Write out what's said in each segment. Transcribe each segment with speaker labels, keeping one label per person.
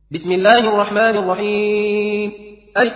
Speaker 1: بسم الله الرحمن الرحيم. ألف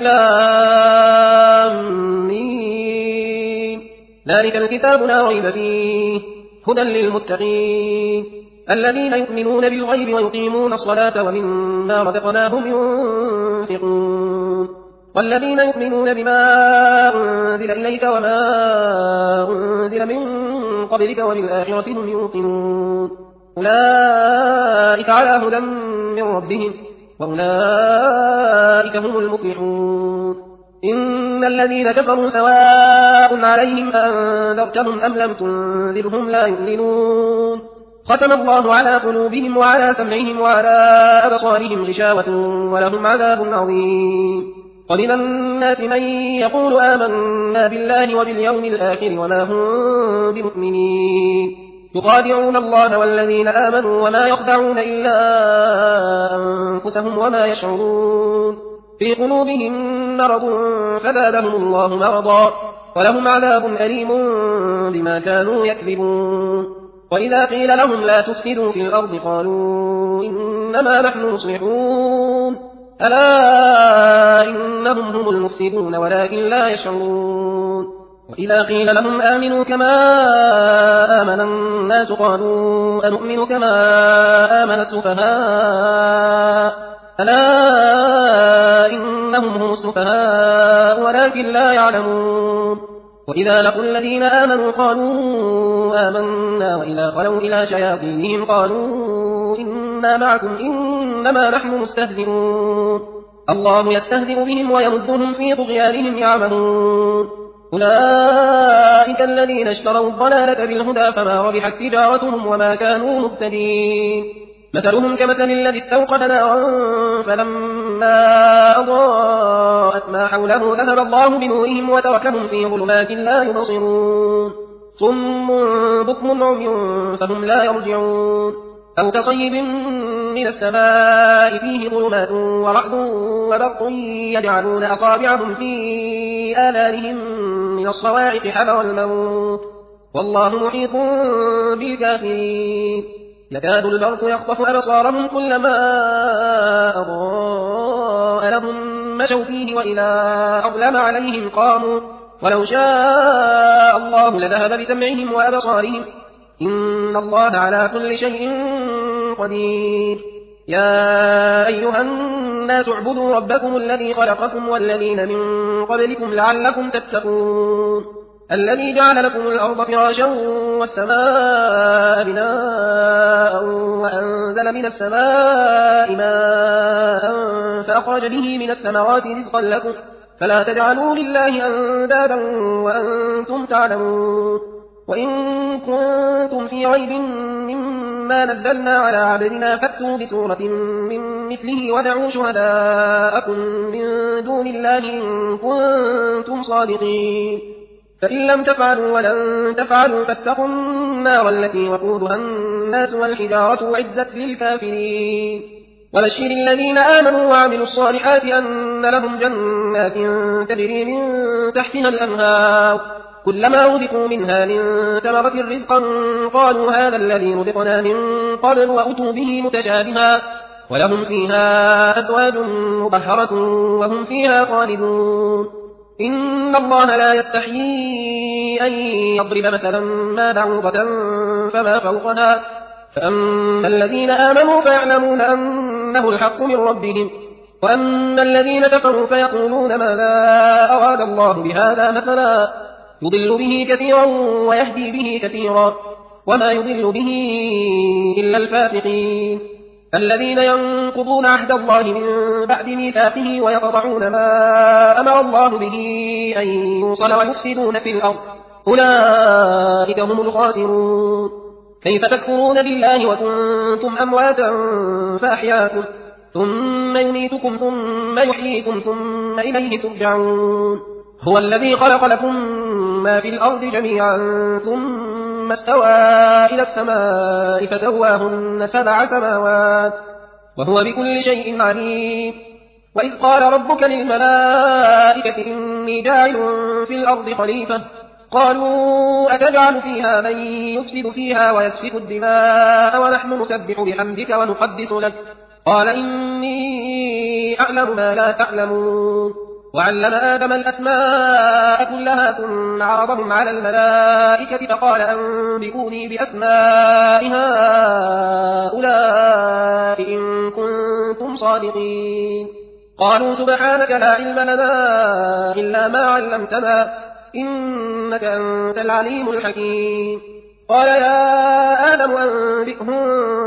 Speaker 1: لام ميم. ذلك الكتاب لا ريب فيه هدى للمتقين الذين يؤمنون بالغيب ويقيمون الصلاة ومما رزقناهم ينفقون والذين يؤمنون بما أنزل إليك وما أنزل من قبلك وبالآخرة هم يوقنون أولئك على هدى من ربهم وأولئك هم المفلحون. إن الذين كفروا سواء عليهم أنذرتهم أم لم تنذرهم لا يؤمنون ختم الله على قلوبهم وعلى سمعهم وعلى أبصارهم غشاوة ولهم عذاب عظيم. ومن الناس من يقول آمنا بالله وباليوم الآخر وما هم بمؤمنين يخادعون الله والذين آمنوا وما يخدعون إلا أنفسهم وما يشعرون في قلوبهم مرض فزادهم الله مرضا ولهم عذاب أليم بما كانوا يكذبون. وإذا قيل لهم لا تفسدوا في الأرض قالوا إنما نحن مصلحون ألا إنهم هم المفسدون ولكن لا يشعرون. وإذا قيل لهم آمنوا كما آمن الناس قالوا أنؤمن كما آمن السفهاء ألا إنهم هم السفهاء ولكن لا يعلمون. وإذا لقوا الذين آمنوا قالوا آمنا وإذا خلوا إلى شياطينهم قالوا إنا معكم إنما نحن مستهزئون الله يستهزئ بهم ويمدهم في طغيانهم يعمهون. أولئك الذين اشتروا الضلالة بالهدى فما ربحت تجارتهم وما كانوا مهتدين. مثلهم كمثل الذي استوقد نارا فلما أضاءت ما حوله ذهب الله بنورهم وتركهم في ظلمات لا يبصرون صم بكم عمي فهم لا يرجعون. أو كصيب من السماء فيه ظلمات ورعد وبرق يجعلون أصابعهم في آذانهم من الصواعق حذر الموت والله محيط بالكافرين. يكاد البرق يخطف أبصارهم كلما أضاء لهم مشوا فيه وإذا أظلم عليهم قاموا ولو شاء الله لذهب بسمعهم وأبصارهم إن الله على كل شيء قدير. يا أيها الناس اعبدوا ربكم الذي خلقكم والذين من قبلكم لعلكم تتقون الذي جعل لكم الأرض فراشا والسماء بناء وأنزل من السماء ماء فأخرج به من الثمرات رزقا لكم فلا تجعلوا لله أندادا وأنتم تعلمون. وإن كنتم في ريب مما نزلنا على عبدنا فأتوا بسورة من مثله ودعوا شهداءكم من دون الله إن كنتم صادقين فإن لم تفعلوا ولن تفعلوا فاتقوا النار التي وقودها الناس والحجارة أعدت للكافرين. وبشر الذين آمنوا وعملوا الصالحات أن لهم جنات تجري من تحتها الأنهار كلما رزقوا منها من ثمرة رزقا قالوا هذا الذي رزقنا من قبل وأتوا به متشابها ولهم فيها أزواج مطهرة وهم فيها خالدون. إن الله لا يستحيي أن يضرب مثلا ما بعوضة فما فوقها فأما الذين آمنوا فيعلمون أنه الحق من ربهم وأما الذين كفروا فيقولون ماذا أراد الله بهذا مثلا يضل به كثيرا ويهدي به كثيرا وما يضل به إلا الفاسقين الذين ينقضون عهد الله من بعد ميثاقه ويقطعون ما أمر الله به أن يوصل ويفسدون في الأرض أولئك هم الخاسرون. كيف تكفرون بالله وكنتم أمواتا فأحياكم ثم يميتكم ثم يحييكم ثم إليه ترجعون. هو الذي خلق لكم ما في الأرض جميعا ثم استوى إلى السماء فسواهن 7 سماوات وهو بكل شيء عليم. وإذ قال ربك للملائكة إني جاعل في الأرض خليفة قالوا أتجعل فيها من يفسد فيها ويسفك الدماء ونحن نسبح بحمدك ونقدس لك قال إني أعلم ما لا تعلمون. وعلم آدم الأسماء كلها ثم عرضهم على الملائكة فقال أنبئوني بأسماء هؤلاء إن كنتم صادقين. قالوا سبحانك لا علم لنا إلا ما علمتنا إنك أنت العليم الحكيم. قال يا آدم أنبئهم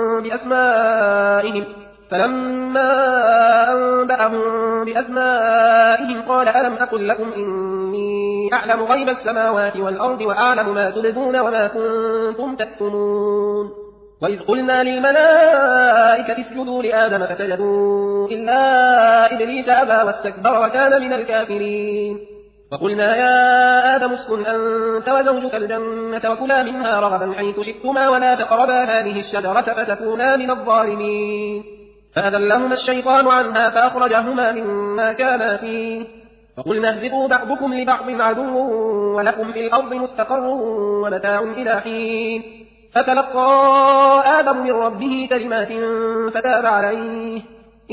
Speaker 1: بأسمائهم فلما أنبأهم بأسمائهم قال ألم أقل لكم إني أعلم غيب السماوات والأرض وأعلم ما تبدون وما كنتم تكتمون. وإذ قلنا للملائكة اسجدوا لآدم فسجدوا إلا إبليس أبى واستكبر وكان من الكافرين. وقلنا يا آدم اسكن أنت وزوجك الجنة وكلا منها رغدا حيث شئتما ولا تقربا هذه الشجرة فتكونا من الظالمين. فأذلهما الشيطان عنها فأخرجهما مما كانا فيه. فقلنا اهبطوا بعضكم لبعض عدو ولكم في الأرض مستقر ومتاع إلى حين. فتلقى آدم من ربه كلمات فتاب عليه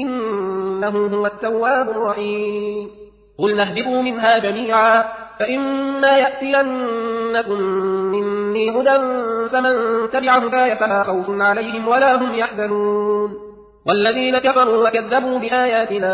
Speaker 1: إنه هو التواب الرحيم. قلنا اهبطوا منها جميعا فإما يأتينكم مني هدى فمن تبع هداي فلا خوف عليهم ولا هم يحزنون. والذين كفروا وكذبوا بآياتنا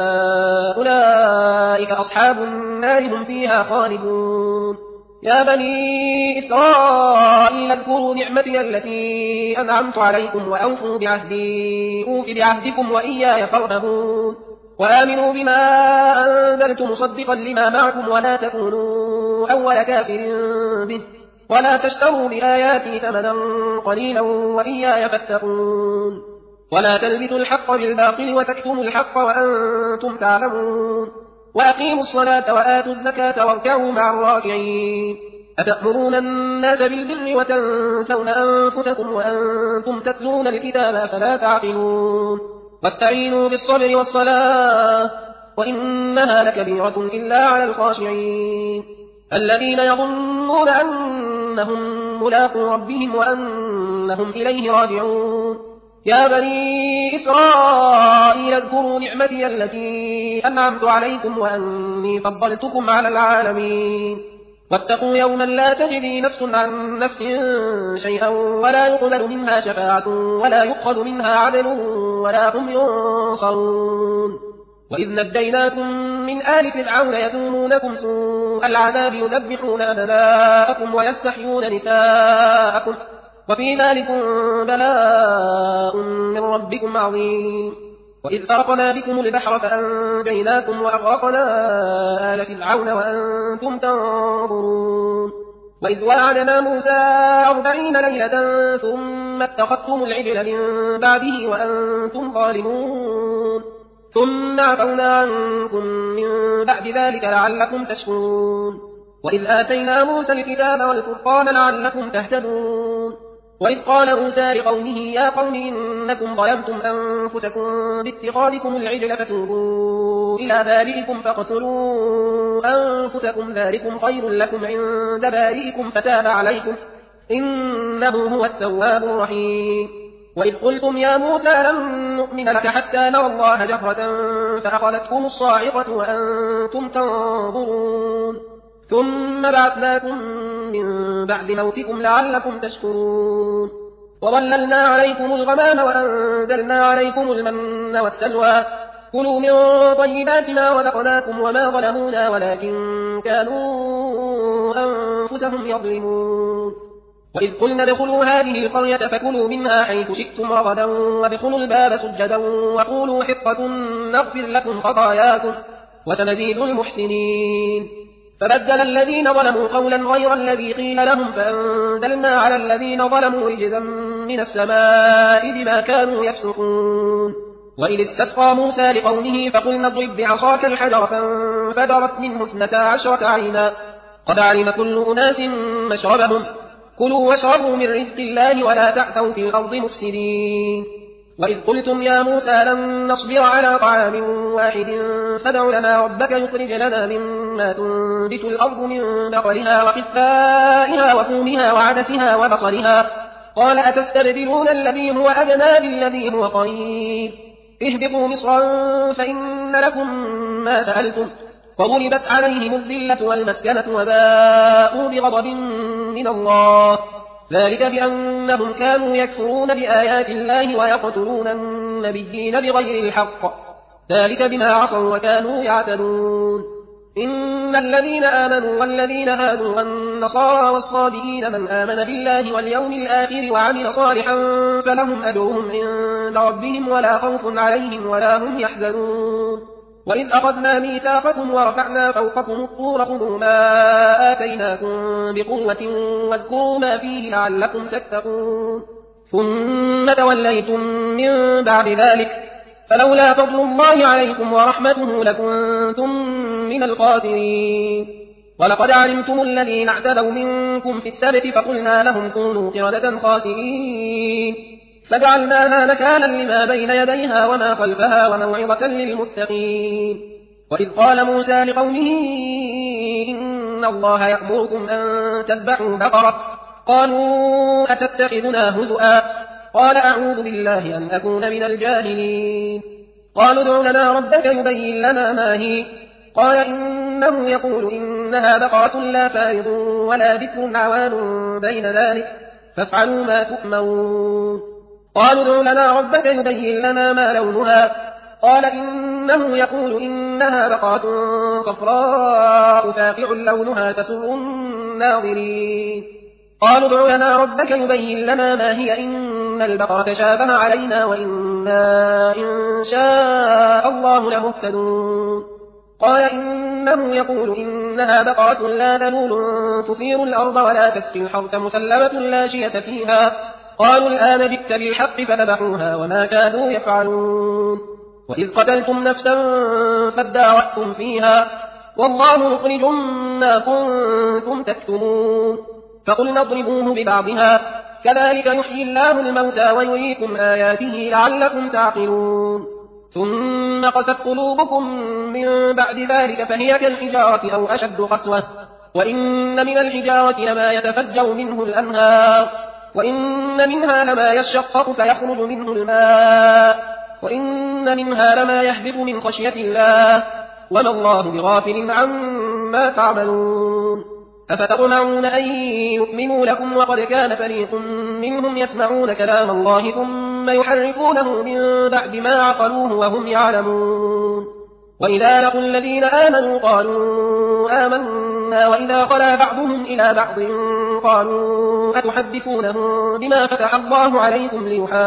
Speaker 1: أولئك أصحاب النار هم فيها خالدون. يا بني إسرائيل اذكروا نعمتي التي أنعمت عليكم وأوفوا بعهدي أوف بعهدكم وإياي فارهبون. وآمنوا بما أنزلت مصدقا لما معكم ولا تكونوا أول كافر به ولا تشتروا بآياتي ثمنا قليلا وإياي فاتقون. ولا تلبسوا الحق بالباطل وتكتموا الحق وأنتم تعلمون. وأقيموا الصلاة وآتوا الزكاة واركعوا مع الراكعين. أتأمرون الناس بالبر وتنسون أنفسكم وأنتم تتلون الكتاب أفلا تعقلون. واستعينوا بالصبر والصلاة وإنها لكبيرة إلا على الخاشعين الذين يظنون أنهم ملاقو ربهم وأنهم إليه راجعون. يا بني إسرائيل اذكروا نعمتي التي أنعمت عليكم وأني فضلتكم على العالمين. واتقوا يوما لا تجزي نفس عن نفس شيئا ولا يقبل منها شفاعة ولا يؤخذ منها عدل ولا هم ينصرون. وإذ نجيناكم من آل فرعون يسومونكم سوء العذاب يذبحون أبناءكم ويستحيون نساءكم وفي ذلكم بلاء من ربكم عظيم. وإذ فرقنا بكم البحر فأنجيناكم وأغرقنا آل فرعون وأنتم تنظرون. وإذ وعدنا موسى 40 ليلة ثم اتخذتم العجل من بعده وأنتم ظالمون ثم عفونا عنكم من بعد ذلك لعلكم تشكرون. وإذ آتينا موسى الكتاب والفرقان لعلكم تهتدون. وإذ قال موسى لقومه يا قوم إنكم ظلمتم أنفسكم باتخاذكم العجل فتوبوا إلى بارئكم فاقتلوا أنفسكم ذلكم خير لكم عند بارئكم فتاب عليكم إنه هو التواب الرحيم. وإذ قلتم يا موسى لن نؤمن لك حتى نرى الله جهرة فأخذتكم الصاعقة وأنتم تنظرون ثم بعثناكم من بعد موتكم لعلكم تشكرون. وظللنا عليكم الغمام وأنزلنا عليكم المن والسلوى كلوا من طيبات ما رزقناكم وما ظلمونا ولكن كانوا أنفسهم يظلمون. وإذ قلنا ادخلوا هذه القرية فكلوا منها حيث شئتم رغدا وادخلوا الباب سجدا وقولوا حطة نغفر لكم خطاياكم وسنزيد المحسنين. فبدل الذين ظلموا قولا غير الذي قيل لهم فأنزلنا على الذين ظلموا رجزا من السماء بما كانوا يفسقون. وإذ استسقى موسى لقومه فقلنا اضرب بعصاك الحجر فانفجرت منه 12 عينا قد علم كل أناس مشربهم كلوا واشربوا من رزق الله ولا تعثوا في الأرض مفسدين. وإذ قلتم يا موسى لن نصبر على طعام واحد فادع لنا ربك يخرج لنا مما تنبت الأرض من بقلها وقثائها وفومها وعدسها وبصلها قال أتستبدلون الذي هو أدنى بالذي هو خير اهبطوا مصرا فإن لكم ما سألتم وضربت عليهم الذلة والمسكنة وباءوا بغضب من الله ذلك بأنهم كانوا يكفرون بآيات الله ويقتلون النبيين بغير الحق ذلك بما عصوا وكانوا يعتدون إن الذين آمنوا والذين هادوا والنصارى والصابئين من آمن بالله واليوم الآخر وعمل صالحا فلهم أجرهم عند ربهم ولا خوف عليهم ولا هم يحزنون وإذ أخذنا ميثاقكم ورفعنا فوقكم الطور خذوا ما آتيناكم بقوة واذكروا ما فيه لعلكم تتقون ثم توليتم من بعد ذلك فلولا فضل الله عليكم ورحمته لكنتم من الخاسرين ولقد علمتم الذين اعتدوا منكم في السبت فقلنا لهم كونوا قردة خاسئين فجعلناها نكالا لما بين يديها وما خلفها وموعظة للمتقين وإذ قال موسى لقومه إن الله يأمركم أن تذبحوا بقرة قالوا أتتخذنا هزؤا قال أعوذ بالله أن أكون من الجاهلين قالوا ادع لنا ربك يبين لنا ما هي قال إنه يقول إنها بقرة لا فارض ولا بكر عوان بين ذلك فافعلوا ما تؤمرون قالوا ادع لنا ربك يبين لنا ما لونها قال إنه يقول إنها بقرة صفراء فاقع لونها تسر الناظرين قالوا ادع لنا ربك يبين لنا ما هي إن البقرة شابه علينا وإنا إن شاء الله لمهتدون قال إنه يقول إنها بقرة لا ذلول تثير الأرض ولا تسقي الحرث مسلمة لا شية فيها قالوا الآن جئت بالحق فذبحوها وما كانوا يفعلون وإذ قتلتم نفسا فادارأتم فيها والله مخرج ما كنتم تكتمون فقلنا اضربوه ببعضها كذلك يحيي الله الموتى ويريكم آياته لعلكم تعقلون ثم قست قلوبكم من بعد ذلك فهي كالحجارة أو أشد قسوة وإن من الحجارة لما يتفجر منه الأنهار وإن منها لما يشقق فيخرج منه الماء وإن منها لما يهبط من خشية الله وما الله بغافل عما تعملون أفتطمعون أن يؤمنوا لكم وقد كان فريق منهم يسمعون كلام الله ثم يحرفونه من بعد ما عقلوه وهم يعلمون وإذا لقوا الذين آمنوا قالوا آمنا وإذا خلا بعضهم إلى بعض قالوا أتحدثونهم بما فتح الله عليكم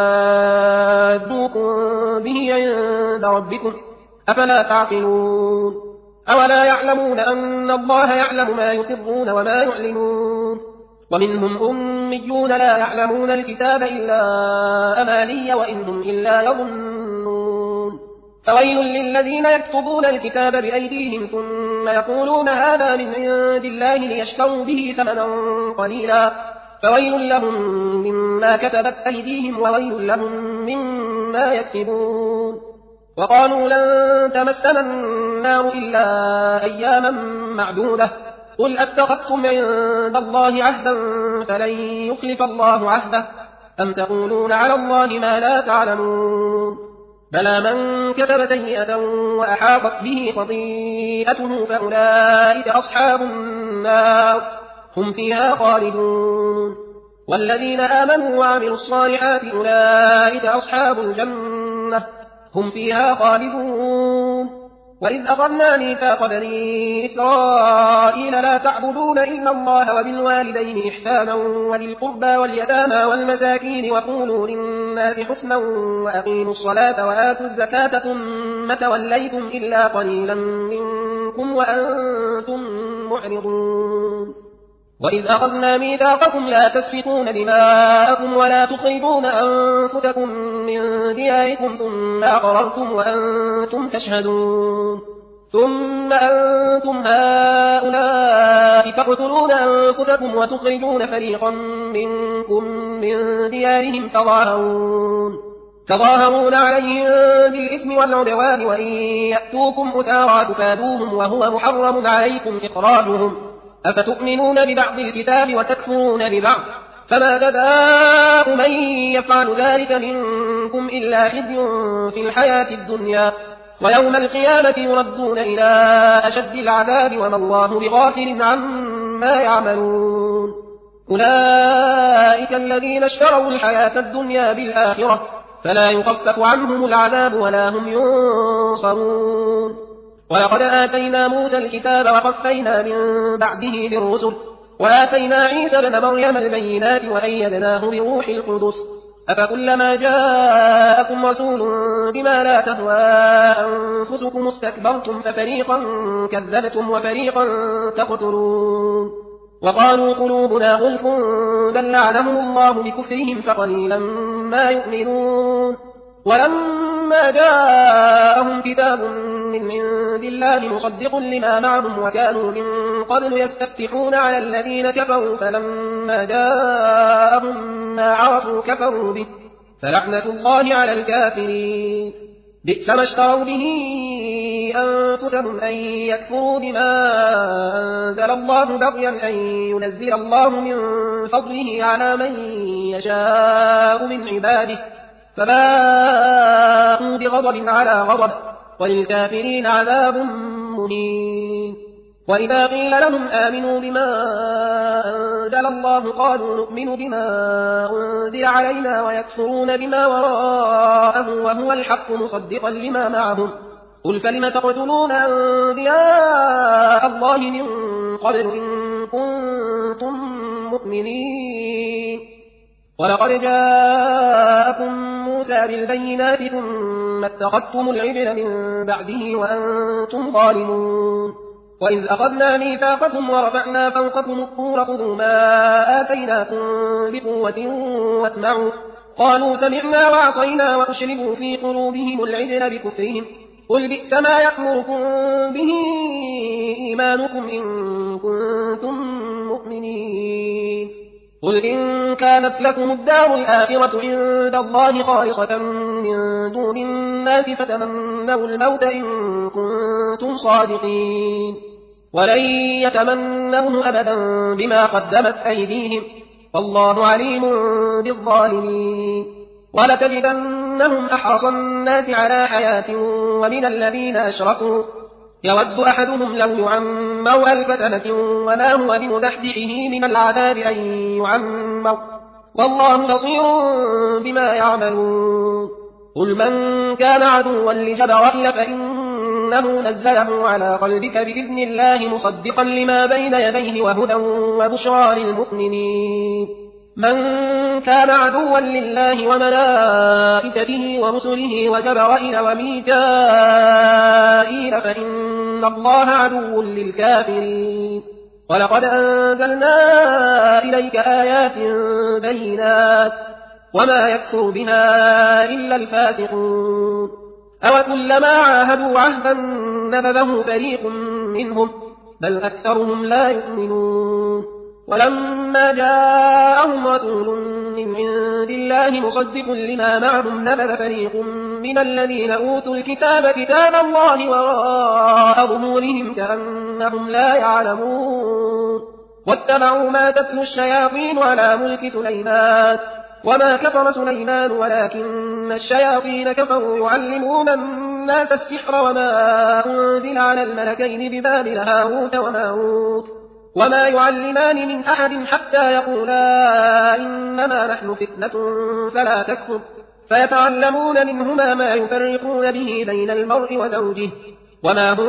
Speaker 1: ليحاجوكم به عند ربكم أفلا تعقلون أولا يعلمون أن الله يعلم ما يسرون وما يعلنون ومنهم أميون لا يعلمون الكتاب إلا أماني وإن هم إلا يظنون فويل للذين يكتبون الكتاب بأيديهم ثم يقولون هذا من عند الله ليشتروا به ثمنا قليلا فويل لهم مما كتبت أيديهم وويل لهم مما يكسبون وقالوا لن تمسنا النار إلا أياما معدودة قل أتخذتم عند الله عهدا فلن يخلف الله عهده أم تقولون على الله ما لا تعلمون بلى من كتب سيئة وأحاطت به خطيئته فأولئك أصحاب النار هم فيها خالدون والذين آمنوا وعملوا الصالحات أولئك أصحاب الجنة هم فيها خالدون وإذ أخذنا ميثاق بني إسرائيل لا تعبدون إلا الله وبالوالدين إحسانا وذي القربى واليتامى والمساكين وقولوا للناس حسنا وأقيموا الصلاة وآتوا الزكاة ثم توليتم إلا قليلا منكم وأنتم معرضون وإذ أخذنا ميثاقكم لا تسفكون دماءكم ولا تخرجون أنفسكم من دياركم ثم أقررتم وأنتم تشهدون ثم أنتم هؤلاء تقتلون أنفسكم وتخرجون فريقا منكم من ديارهم تظاهرون عليهم بالإثم والعدوان وإن يأتوكم أسارى تفادوهم وهو محرم عليكم إخراجهم أفتؤمنون ببعض الكتاب وتكفرون ببعض فما جزاء من يفعل ذلك منكم إلا خزي في الحياة الدنيا ويوم القيامة يردون إلى أشد العذاب وما الله بغافل عما يعملون أولئك الذين اشتروا الحياة الدنيا بالآخرة فلا يخفف عنهم العذاب ولا هم ينصرون ولقد آتينا موسى الكتاب وقفينا من بعده بالرسل وآتينا عيسى ابن مريم البينات وأيدناه بروح القدس أفكلما جاءكم رسول بما لا تهوى أنفسكم استكبرتم ففريقا كذبتم وفريقا تقتلون وقالوا قلوبنا غلف بل لعنهم الله بكفرهم فقليلا ما يؤمنون ولما جاءهم كتاب من عند الله مصدق لما معهم وكانوا من قبل يستفتحون على الذين كفروا فلما جاءهم ما عرفوا كفروا به فلعنة الله على الكافرين بئس ما اشتروا به أنفسهم أن يكفروا بما أنزل الله بغيا أن ينزل الله من فضله على من يشاء من عباده فباءوا بغضب على غضب وللكافرين عذاب مهين وإذا قيل لهم آمنوا بما أنزل الله قالوا نؤمن بما أنزل علينا ويكفرون بما وراءه وهو الحق مصدقا لما معهم قل فلم تقتلون أنبياء الله من قبل إن كنتم مؤمنين ولقد جاءكم موسى بالبينات ثم اتخذتم العجل من بعده وأنتم ظالمون وإذ أخذنا ميثاقكم ورفعنا فوقكم الطور خذوا ما آتيناكم بقوة واسمعوا قالوا سمعنا وعصينا وأشربوا في قلوبهم العجل بكفرهم قل بئس ما يأمركم به إيمانكم إن كنتم مؤمنين قل إن كانت لكم الدار الآخرة عند الله خالصة من دون الناس فتمنوا الموت إن كنتم صادقين ولن يتمنوه أبدا بما قدمت أيديهم والله عليم بالظالمين ولتجدنهم أحرص الناس على حياة ومن الذين أشركوا يود أحدهم لو يعمر 1000 سنة وما هو بمزحزحه من العذاب أن يعمر والله بصير بما يعملون قل من كان عدوا لجبرائيل فإنه نزله على قلبك بإذن الله مصدقا لما بين يديه وهدى وبشرى للمؤمنين من كان عدوا لله وملائكته ورسله وجبرائيل وميكائيل فإن الله عدو للكافرين ولقد أنزلنا إليك آيات بينات وما يكفر بها إلا الفاسقون أوكلما عاهدوا عهدا نبذه فريق منهم بل أكثرهم لا يؤمنون ولما جاءهم رسول من عند الله مصدق لما معهم نبذ فريق من الذين أوتوا الكتاب كتاب الله وراء ظهورهم كأنهم لا يعلمون واتبعوا ما تتلو الشياطين على ملك سليمان وما كفر سليمان ولكن الشياطين كفروا يعلمون الناس السحر وما أنزل على الملكين ببابل هاروت وماروت وما يعلمان من أحد حتى يقولا إنما نحن فتنة فلا تكفر فيتعلمون منهما ما يفرقون به بين المرء وزوجه وما هم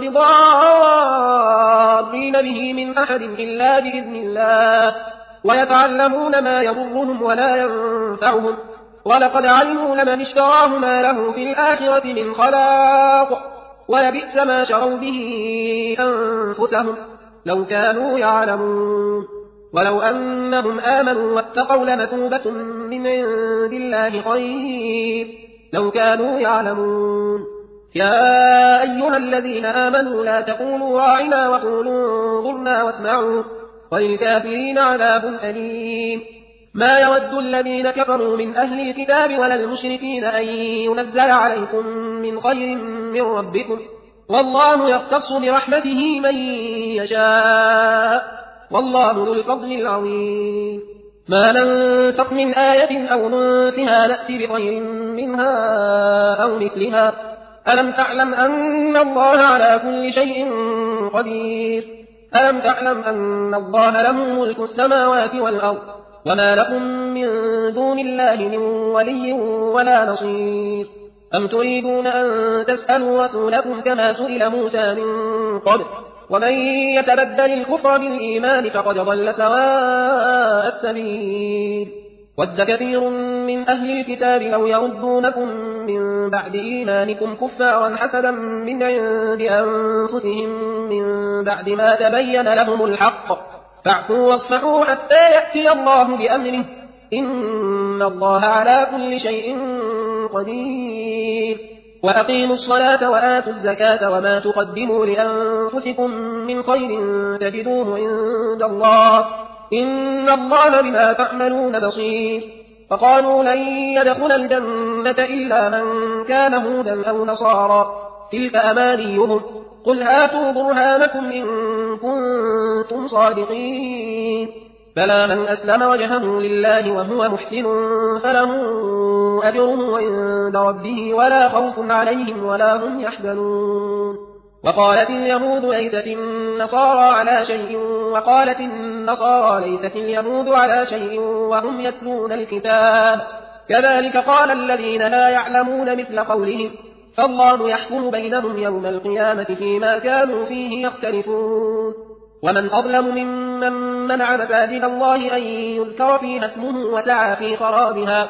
Speaker 1: بضارين به من أحد إلا بإذن الله ويتعلمون ما يضرهم ولا ينفعهم ولقد علموا لمن اشتراه ما له في الآخرة من خلاق ولبئس ما شروا به أنفسهم لو كانوا يعلمون ولو أنهم آمنوا واتقوا لمثوبة من عند الله خير لو كانوا يعلمون يا أيها الذين آمنوا لا تقولوا راعنا وقولوا انظرنا واسمعوا وللكافرين عذاب أليم ما يود الذين كفروا من أهل الكتاب ولا المشركين أن ينزل عليكم من خير من ربكم والله يختص برحمته من يشاء والله ذو الفضل العظيم ما ننسخ من آية أو ننسها نأتي بخير منها أو مثلها ألم تعلم أن الله على كل شيء قدير ألم تعلم أن الله له ملك السماوات والأرض وما لكم من دون الله من ولي ولا نصير أم تريدون أن تسألوا رسولكم كما سئل موسى من قبل ومن يتبدل الكفر بالإيمان فقد ضل سواء السبيل ود كثير من أهل الكتاب لو يردونكم من بعد إيمانكم كفارا حسدا من عند أنفسهم من بعد ما تبين لهم الحق فاعفوا واصفحوا حتى يأتي الله بأمره إن الله على كل شيء قدير وأقيموا الصلاة وآتوا الزكاة وما تقدموا لأنفسكم من خير تجدوه عند الله إن الله بما تعملون بصير فقالوا لن يدخل الجنة إلا من كان هودا أو نصارى تلك أمانيهم قل هاتوا برهانكم إن كنتم صادقين بلى من أسلم وجهه لله وهو محسن فله أجره عند ربه ولا خوف عليهم ولا هم يحزنون وقالت اليهود ليست النصارى على شيء وقالت النصارى ليست اليهود على شيء وهم يتلون الكتاب كذلك قال الذين لا يعلمون مثل قولهم فالله يحكم بينهم يوم القيامة فيما كانوا فيه يختلفون ومن أظلم ممن منع مساجد الله أن يذكر فيها اسمه وسعى في خرابها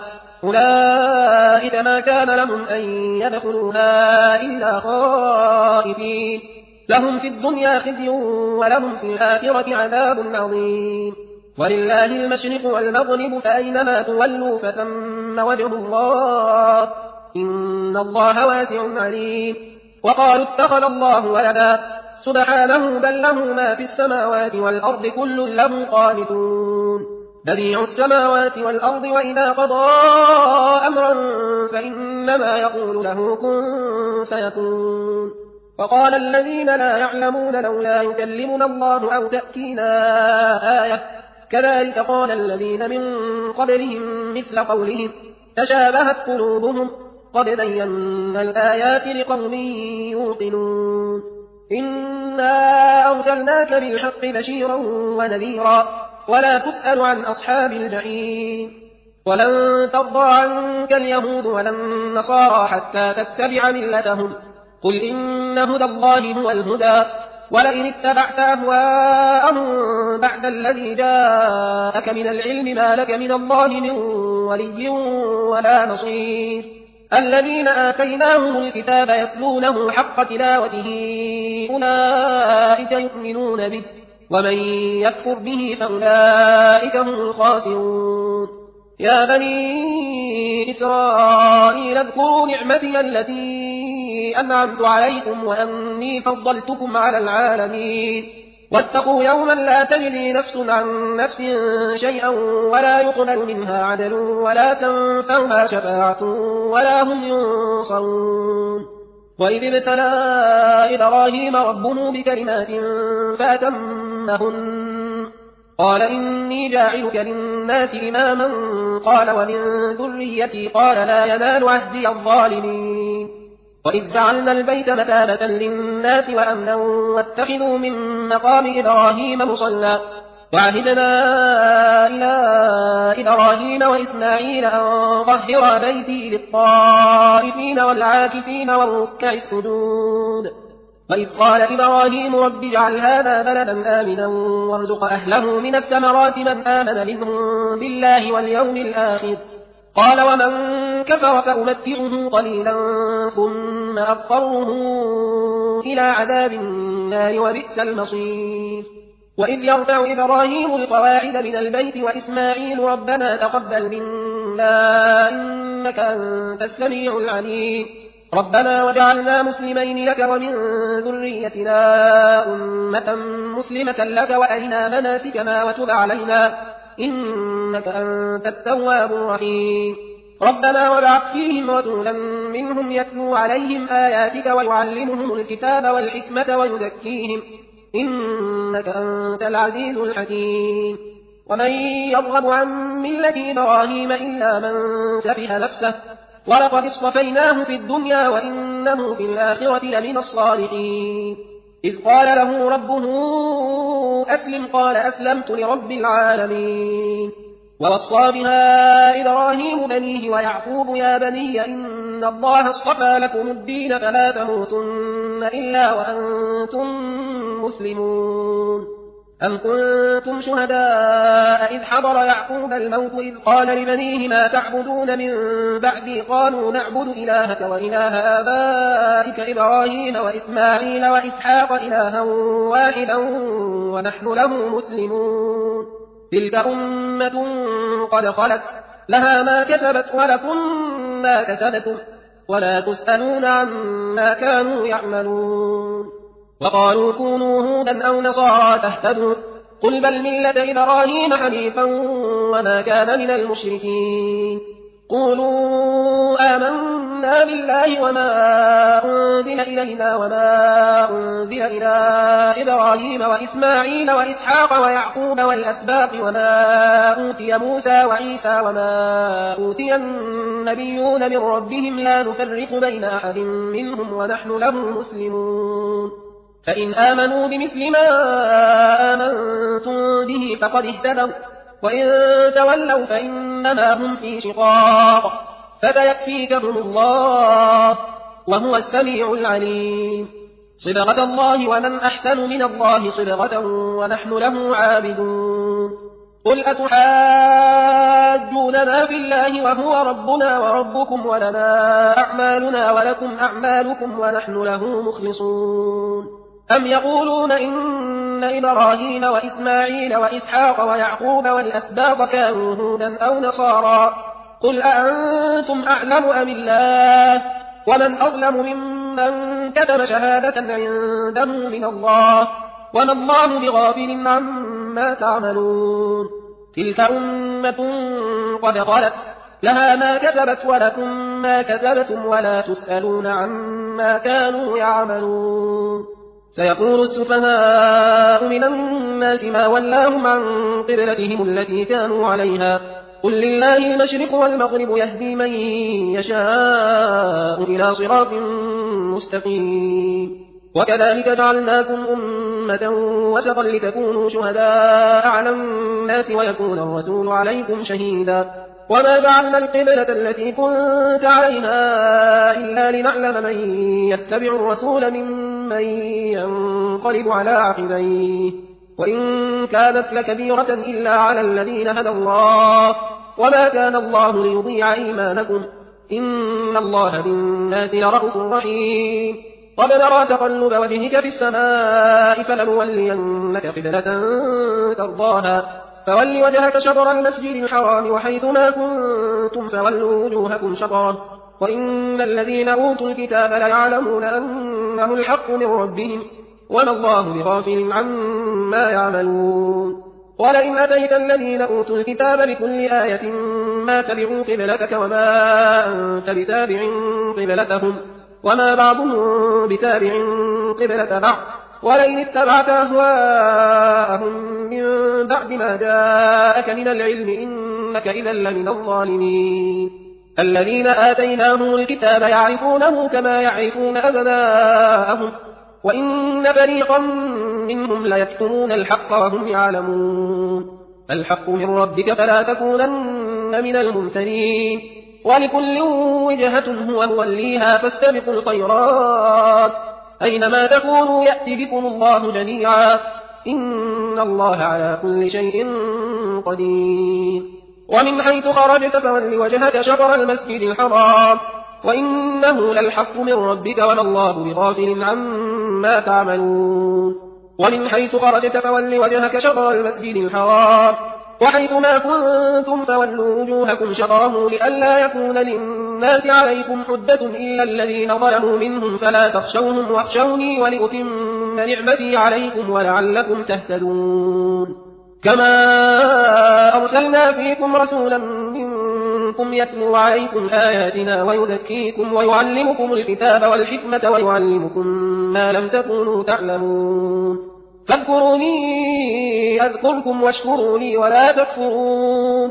Speaker 1: أولئك ما كان لهم أن يدخلوها إلا خائفين لهم في الدنيا خزي ولهم في الآخرة عذاب عظيم ولله المشرق والمغرب فأينما تولوا فثم وجه الله إن الله واسع عليم وقالوا اتخذ الله ولدا سبحانه بل له ما في السماوات والأرض كل له قانتون بديع السماوات والأرض وإذا قضى أمرا فإنما يقول له كن فيكون وقال الذين لا يعلمون لولا يكلمنا الله أو تأتينا آية كذلك قال الذين من قبلهم مثل قولهم تشابهت قلوبهم قد بينا الآيات لقوم يوقنون إنا أرسلناك بالحق بشيرا ونذيرا ولا تسأل عن أصحاب الجحيم ولن ترضى عنك اليهود ولا النصارى حتى تتبع ملتهم قل إن هدى الله هو الهدى ولئن اتبعت أهواءهم بعد الذي جاءك من العلم ما لك من الله من ولي ولا نصير الذين آتيناهم الكتاب يتلونه حق تلاوته أولئك يؤمنون به ومن يكفر به فأولئك هم الخاسرون يا بني إسرائيل اذكروا نعمتي التي أنعمت عليكم وأني فضلتكم على العالمين واتقوا يوما لا تجزي نفس عن نفس شيئا ولا يقبل منها عدل ولا تنفعها شفاعة ولا هم ينصرون وإذ ابتلى إبراهيم ربه بكلمات فأتمهن قال إني جاعلك للناس إماما قال ومن ذريتي قال لا ينال عهدي الظالمين وإذ جعلنا البيت مثابة للناس وأمنا واتخذوا من مقام إبراهيم مصلى وعهدنا إلى إبراهيم وإسماعيل أن طهرا بيتي للطائفين والعاكفين والركع السجود وإذ قال إبراهيم رب اجعل هذا بلدا آمنا وارزق أهله من الثمرات من آمن منهم بالله واليوم الآخر قال ومن كفر فأمتعه قليلا ثم أضطره إلى عذاب النار وبئس المصير وإذ يرفع إبراهيم القواعد من البيت وإسماعيل ربنا تقبل منا إنك أنت السميع العليم ربنا وجعلنا مسلمين لك ومن ذريتنا أمة مسلمة لك وأرنا مناسكنا وتب علينا إنك أنت التواب الرحيم ربنا وابعث فيهم رسولا منهم يتلو عليهم آياتك ويعلمهم الكتاب والحكمة ويزكيهم إنك أنت العزيز الحكيم ومن يرغب عن ملة إبراهيم إلا من سفه نفسه ولقد اصطفيناه في الدنيا وإنه في الآخرة لمن الصالحين إذ قال له ربه أسلم قال أسلمت لرب العالمين ووصى بها إبراهيم بنيه ويعقوب يا بني إن الله اصطفى لكم الدين فلا تموتن إلا وأنتم مسلمون أم كنتم شهداء إذ حضر يعقوب الموت إذ قال لبنيه ما تعبدون من بعدي قالوا نعبد إلهك وإله آبائك إبراهيم وإسماعيل وإسحاق إلها واحدا ونحن له مسلمون تلك أمة قد خلت لها ما كسبت ولكم ما كسبتم ولا تسألون عما كانوا يعملون وقالوا كونوا هودا أو نصارى تهتدوا قل بل ملة إبراهيم حنيفا وما كان من المشركين قولوا آمنا بالله وما أنزل إلينا وما أنزل إلى إبراهيم وإسماعيل وإسحاق ويعقوب والأسباط وما أوتي موسى وعيسى وما أوتي النبيون من ربهم لا نفرق بين أحد منهم ونحن له مسلمون فإن آمنوا بمثل ما آمنتم به فقد اهتدوا وإن تولوا فإنما هم في شقاق فسيكفيكهم الله وهو السميع العليم صبغة الله ومن أحسن من الله صبغة ونحن له عابدون قل أتحاجوننا في الله وهو ربنا وربكم ولنا أعمالنا ولكم أعمالكم ونحن له مخلصون أم يقولون إن إبراهيم وإسماعيل وإسحاق ويعقوب والأسباط كانوا هودا أو نصارى قل أأنتم أعلم أم الله ومن أظلم ممن كتم شهادة عنده من الله وما الله بغافل عما تعملون تلك أمة قد خلت لها ما كسبت ولكم ما كسبتم ولا تسألون عما كانوا يعملون سيقول السفهاء من الناس ما ولاهم عن قبلتهم التي كانوا عليها قل لله المشرق والمغرب يهدي من يشاء إلى صراط مستقيم وكذلك جعلناكم أمة وسطا لتكونوا شهداء على الناس ويكون الرسول عليكم شهيدا وما جعلنا القبلة التي كنت عليها إلا لنعلم من يتبع الرسول ممن ينقلب على عقبيه وإن كانت لكبيرة إلا على الذين هدى الله وما كان الله ليضيع إيمانكم إن الله بالناس لرءوف رحيم قد نرى تقلب وجهك في السماء فلنولينك قبلة ترضاها فول وجهك شطر المسجد الحرام وحيث ما كنتم فولوا وجوهكم شطره وإن الذين أوتوا الكتاب ليعلمون أنه الحق من ربهم وما الله بغافل عما يعملون ولئن أتيت الذين أوتوا الكتاب بكل آية ما تبعوا قبلتك وما أنت بتابع قبلتهم وما بعضهم بتابع قبلة بعض ولئن اتبعت أهواءهم من بعد ما جاءك من العلم إنك إذا لمن الظالمين الذين آتيناهم الكتاب يعرفونه كما يعرفون أبناءهم وإن فريقا منهم ليكتمون الحق وهم يعلمون الحق من ربك فلا تكونن من الممترين ولكل وجهة هو موليها فاستبقوا الخيرات أينما تكونوا يأتي بكم الله جميعا إن الله على كل شيء قدير ومن حيث خرجت فول وجهك شطر المسجد الحرام وإنه للحق من ربك وما الله بغافل عما تعملون ومن حيث خرجت فول وجهك شطر المسجد الحرام وحيث ما كنتم فولوا وجوهكم شطره لئلا يكون للناس عليكم حجة إلا الذين ظلموا منهم فلا تخشوهم واخشوني ولأتم نعمتي عليكم ولعلكم تهتدون كما أرسلنا فيكم رسولا منكم يتلو عليكم آياتنا ويزكيكم ويعلمكم الكتاب والحكمة ويعلمكم ما لم تكونوا تعلمون فاذكروني أذكركم واشكروا لي ولا تكفرون.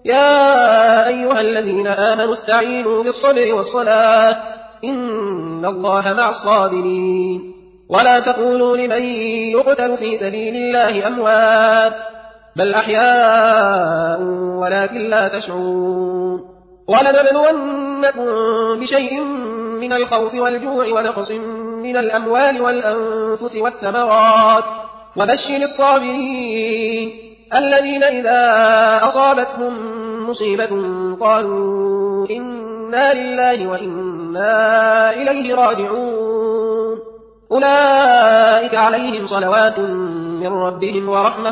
Speaker 1: يا أيها الذين آمنوا استعينوا بالصبر والصلاة إن الله مع الصابرين. ولا تقولوا لمن يقتل في سبيل الله أموات بل أحياء ولكن لا تشعرون. ولنبلونكم بشيء من الخوف والجوع ونقص من الأموال والأنفس والثمرات وبشر الصابرين الذين إذا أصابتهم مصيبة قالوا إنا لله وإنا إليه راجعون. أولئك عليهم صلوات من ربهم ورحمة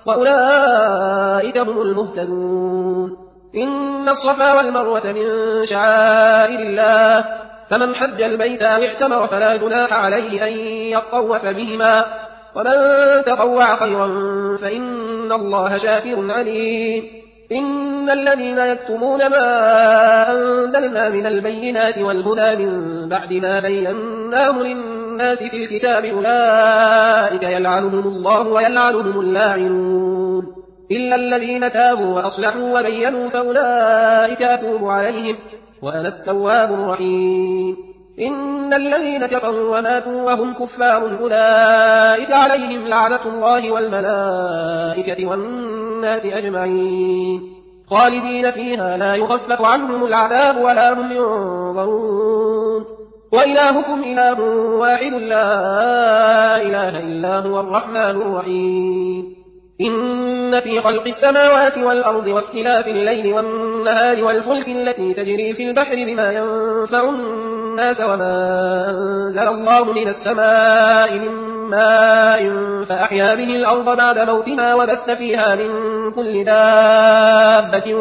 Speaker 1: وأولئك هم المهتدون. إن الصفا والمروة من شعائر الله فمن حج البيت أو اعتمر فلا جناح عليه أن يطوف بهما ومن تطوع خيرا فإن الله شاكر عليم. إن الذين يكتمون ما أنزلنا من البينات والهدى من بعد ما بيناه للناس في الكتاب أولئك يلعنهم الله ويلعنهم اللاعنون إلا الذين تابوا وأصلحوا وبينوا فأولئك أتوب عليهم وأنا التواب الرحيم. إن الذين كفروا وماتوا وهم كفار أولئك عليهم لعنة الله والملائكة والناس أجمعين خالدين فيها لا يخفف عنهم العذاب ولا هم ينظرون. وإلهكم إله واحد لا إله إلا هو الرحمن الرحيم. إن في خلق السماوات والأرض واختلاف الليل والنهار والفلك التي تجري في البحر بما ينفع الناس وما أنزل الله من السماء من ماء فأحيا به الأرض بعد موتها وبث فيها من كل دابة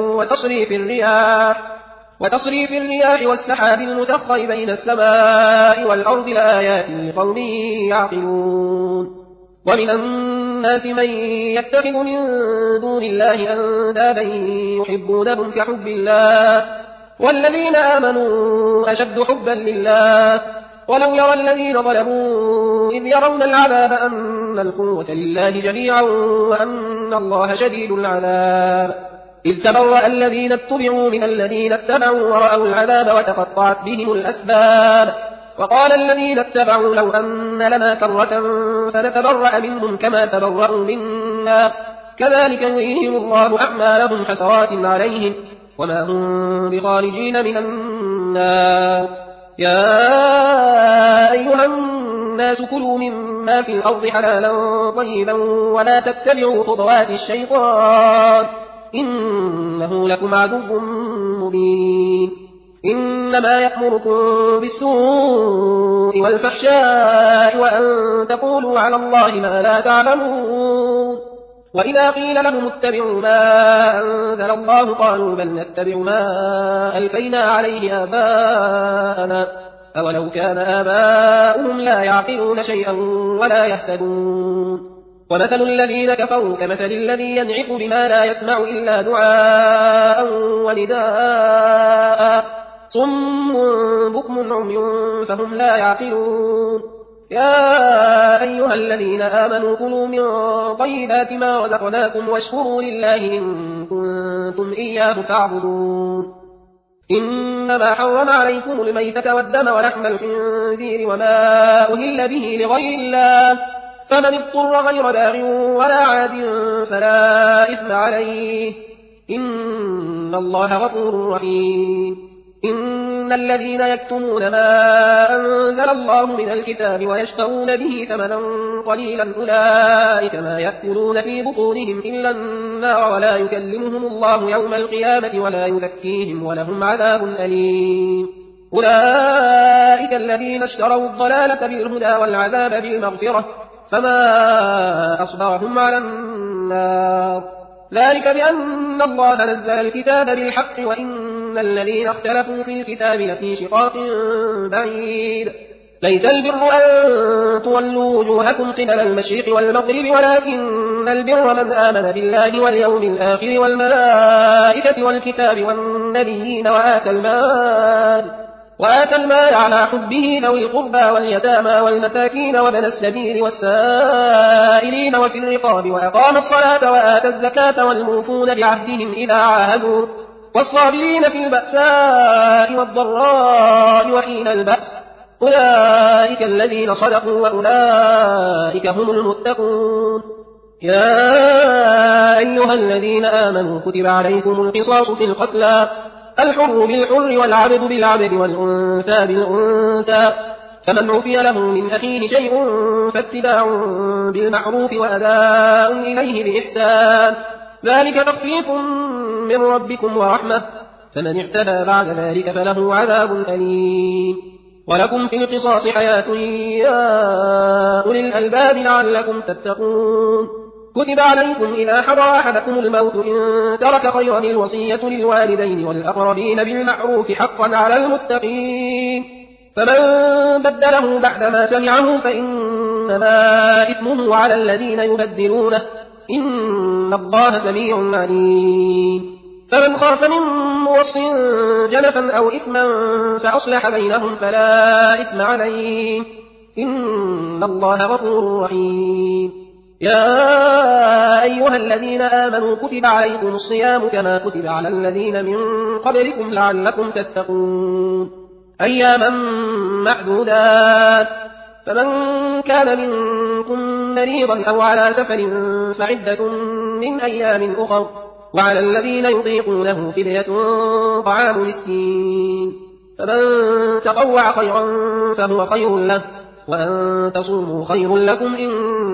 Speaker 1: وتصريف الرياح والسحاب المسخر بين السماء والأرض لآيات لقوم يعقلون. ومن الناس من يتخذ من دون الله أندادا يحبونهم كحب الله والذين آمنوا أشد حبا لله ولو يرى الذين ظلموا إذ يرون العذاب أن القوة لله جميعا وأن الله شديد العذاب إذ تبرأ الذين اتبعوا من الذين اتبعوا ورأوا العذاب وتقطعت بهم الأسباب وقال الذين اتبعوا لو أن لنا كرة فنتبرأ منهم كما تبرأوا منا كذلك يريهم الله أعمالهم حسرات عليهم وما هم بخارجين من النار. يا أيها الناس كلوا مما في الأرض حلالا طيبا ولا تتبعوا خطوات الشيطان إنه لكم عدو مبين. إنما يأمركم بالسوء والفحشاء وأن تقولوا على الله ما لا تعلمون. وإذا قيل لهم اتبعوا ما أنزل الله قالوا بل نتبع ما ألفينا عليه آباءنا أولو كان آباؤهم لا يعقلون شيئا ولا يهتدون. ومثل الذين كفروا كمثل الذي ينعق بما لا يسمع إلا دعاء ونداء صم بكم عمي فهم لا يعقلون. يا أيها الذين آمنوا كلوا من طيبات ما رزقناكم واشكروا لله إن كنتم إياه تعبدون. إنما حرم عليكم الميتة والدم ولحم الخنزير وما أهل به لغير الله فمن اضطر غير باغ ولا عاد فلا إثم عليه إن الله غفور رحيم. إن الذين يكتمون ما أنزل الله من الكتاب ويشترون به ثمنا قليلا أولئك ما يأكلون في بطونهم إلا النار ولا يكلمهم الله يوم القيامة ولا يزكيهم ولهم عذاب أليم. أولئك الذين اشتروا الضلالة بالهدى والعذاب بالمغفرة فما أصبرهم على النار ذلك بأن الله نزل الكتاب بالحق وإن الذين اختلفوا في الكتاب لفي شقاق بعيد. ليس البر أن تولوا وجوهكم قبل المشرق والمغرب ولكن البر من آمن بالله واليوم الآخر والملائكة والكتاب والنبيين وآتى المال على حبه ذوي القربى واليتامى والمساكين وابن السبيل والسائلين وفي الرقاب وأقام الصلاة وآتى الزكاة والموفون بعهدهم إذا عاهدوا والصابرين في البأساء والضراء وحين البأس أولئك الذين صدقوا وأولئك هم المتقون. يا أيها الذين آمنوا كتب عليكم القصاص في القتلى الحر بالحر والعبد بالعبد والأنثى بالأنثى فمن عفي له من أخيه شيء فاتباع بالمعروف وأداء إليه بإحسان ذلك تخفيف من ربكم ورحمة فمن اعتدى بعد ذلك فله عذاب أليم. ولكم في القصاص حياة يا أولي الألباب لعلكم تتقون. كتب عليكم إذا حضر أحدكم الموت إن ترك خيرا الوصية للوالدين والأقربين بالمعروف حقا على المتقين فمن بدله بعدما سمعه فإنما إثمه على الذين يبدلونه إن الله سميع عليم. فمن خاف من موص جنفا أو إثما فأصلح بينهم فلا إثم عليه إن الله غفور رحيم. يا أيها الذين آمنوا كتب عليكم الصيام كما كتب على الذين من قبلكم لعلكم تتقون أياما معدودات فمن كان منكم مريضا أو على سفر فعدة من أيام أخر وعلى الذين يطيقونه فدية طعام مسكين فمن تطوع خيرا فهو خير له وأن تصوموا خير لكم إن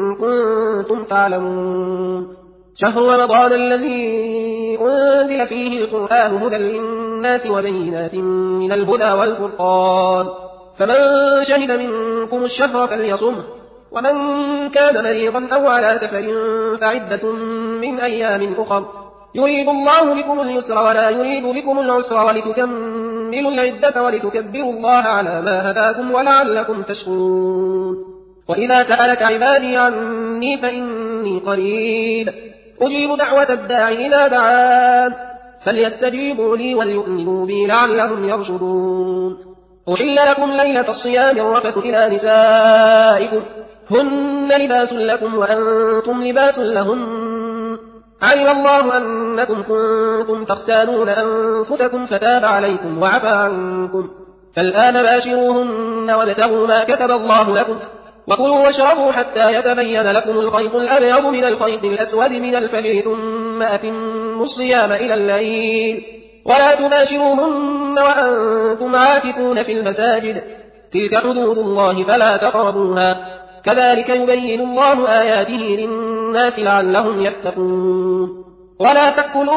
Speaker 1: كنتم تعلمون. شهر رمضان الذي أنزل فيه القرآن هدى للناس وبينات من الهدى والفرقان فمن شهد منكم الشهر فليصمه ومن كان مريضا أو على سفر فعدة من أيام أخر يريد الله بكم اليسر ولا يريد بكم العسر ولتكملوا العدة ولتكبروا الله على ما هداكم ولعلكم تشكرون. وإذا سألك عبادي عني فإني قريب أجيب دعوة الداعي إذا دعان فليستجيبوا لي وليؤمنوا بي لعلهم يرشدون. أحل لكم ليلة الصيام الرفث إلى نسائكم هن لباس لكم وأنتم لباس لهن علم الله أنكم كنتم تختانون أنفسكم فتاب عليكم وعفى عنكم فالآن باشروهن وابتغوا ما كتب الله لكم وكلوا واشربوا حتى يتبين لكم الخيط الأبيض من الخيط الأسود من الفجر ثم أتموا الصيام إلى الليل ولا تباشروهن وأنتم عاكفون في المساجد تلك حدود الله فلا تقربوها كذلك يبين الله آياته للناس لعلهم يتقون. ولا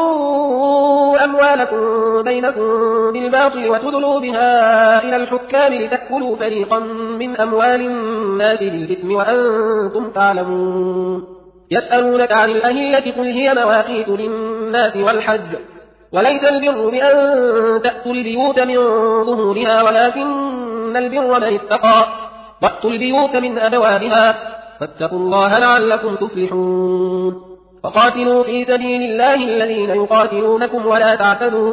Speaker 1: تأكلوا أموالكم بينكم بالباطل وتدلوا بها إلى الحكام لتأكلوا فريقا من أموال الناس بالإثم وأنتم تعلمون. يسألونك عن الأهلة قل هي مواقيت للناس والحج وليس البر بأن تأتوا البيوت من ظهورها ولكن البر من اتقى وأتوا البيوت من أبوابها فاتقوا الله لعلكم تفلحون. وقاتلوا في سبيل الله الذين يقاتلونكم ولا تعتدوا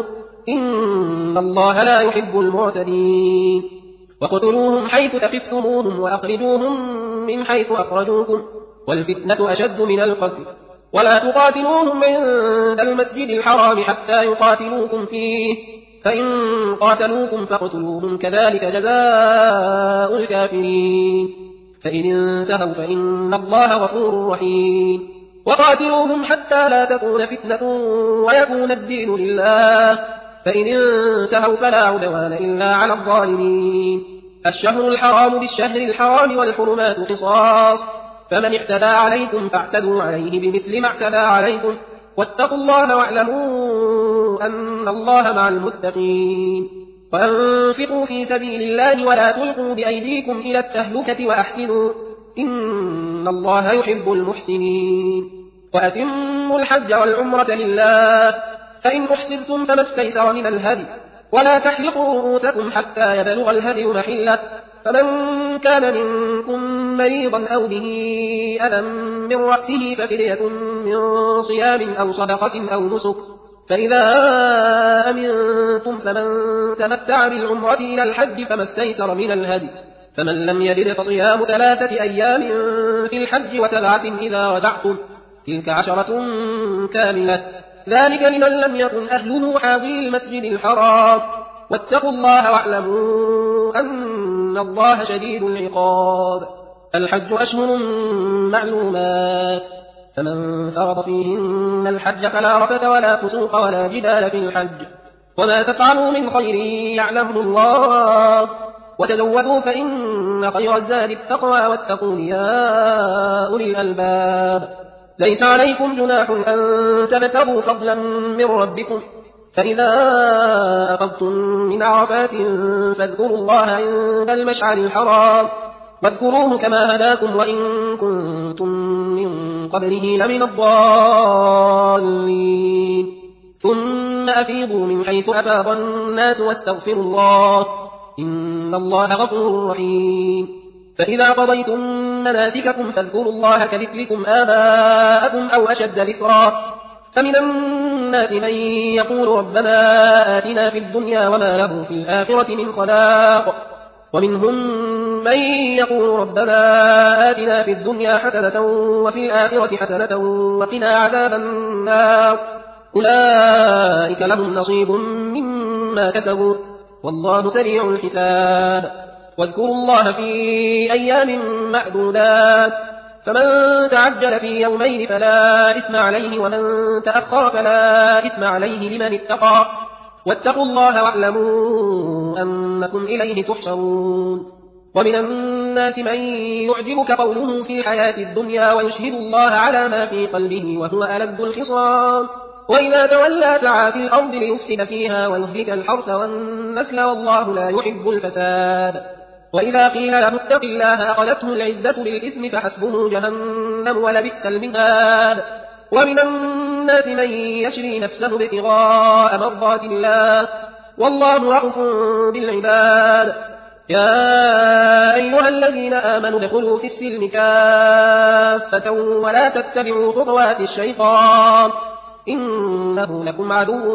Speaker 1: إن الله لا يحب المعتدين. وقتلوهم حيث ثقفتموهم وأخرجوهم من حيث أخرجوكم والفتنة أشد من القتل ولا تقاتلوهم عند المسجد الحرام حتى يقاتلوكم فيه فإن قاتلوكم فاقتلوهم كذلك جزاء الكافرين فإن انتهوا فإن الله غفور رحيم. وقاتلوهم حتى لا تكون فتنة ويكون الدين لله فإن انتهوا فلا عدوان إلا على الظالمين. الشهر الحرام بالشهر الحرام والحرمات قصاص فمن اعتدى عليكم فاعتدوا عليه بمثل ما اعتدى عليكم واتقوا الله واعلموا أن الله مع المتقين. وأنفقوا في سبيل الله ولا تلقوا بأيديكم إلى التهلكة وأحسنوا إن الله يحب المحسنين. وأتموا الحج والعمرة لله فإن أحسرتم فما استيسر من الهدي ولا تحلقوا رؤوسكم حتى يبلغ الهدي محله فمن كان منكم مريضا أو به أذى من رأسه ففدية من صيام أو صدقة أو نسك فإذا أمنتم فمن تمتع بالعمرة إلى الحج فما استيسر من الهدي فمن لم يجد فصيام 3 أيام في الحج و7 إذا رجعتم تلك 10 كاملة ذلك لمن لم يكن أهله حاضر المسجد الحرام واتقوا الله واعلموا أن الله شديد العقاب الحج أشهر معلومات فمن فرض فيهن الحج فلا رفث ولا فسوق ولا جدال في الحج وما تفعلوا من خير يعلمه الله وتزودوا فإن خير الزاد التقوى واتقون يا أولي الألباب ليس عليكم جناح أن تبتغوا فضلا من ربكم فإذا أفضتم من عرفات فاذكروا الله عند المشعر الحرام واذكروه كما هداكم وإن كنتم من قبله لمن الضالين ثم أفيضوا من حيث أفاض الناس واستغفروا الله إن الله غفور رحيم فإذا قضيتم مناسككم فاذكروا الله كذكركم آباءكم أو أشد ذكرا فمن الناس من يقول ربنا آتنا في الدنيا وما له في الآخرة من خلاق ومنهم من يقول ربنا آتنا في الدنيا حسنة وفي الآخرة حسنة وقنا عذاب النار أولئك لهم نصيب مما كسبوا والله سريع الحساب واذكروا الله في أيام معدودات فمن تعجل في يومين فلا إثم عليه ومن تأخر فلا إثم عليه لمن اتقى واتقوا الله واعلموا أنكم إليه تحشرون ومن الناس من يعجبك قوله في الحياة الدنيا ويشهد الله على ما في قلبه وهو ألد الخصام وإذا تولى سعى في الأرض ليفسد فيها ويهلك الحرث والنسل والله لا يحب الفساد وإذا قيل له اتق الله أخذته العزة بالإثم فحسبه جهنم ولبئس المهاد ومن الناس من يشري نفسه ابتغاء مرضات الله والله رؤوف بالعباد يا أيها الذين آمنوا ادخلوا في السلم كافة ولا تتبعوا خطوات الشيطان إنه لكم عدو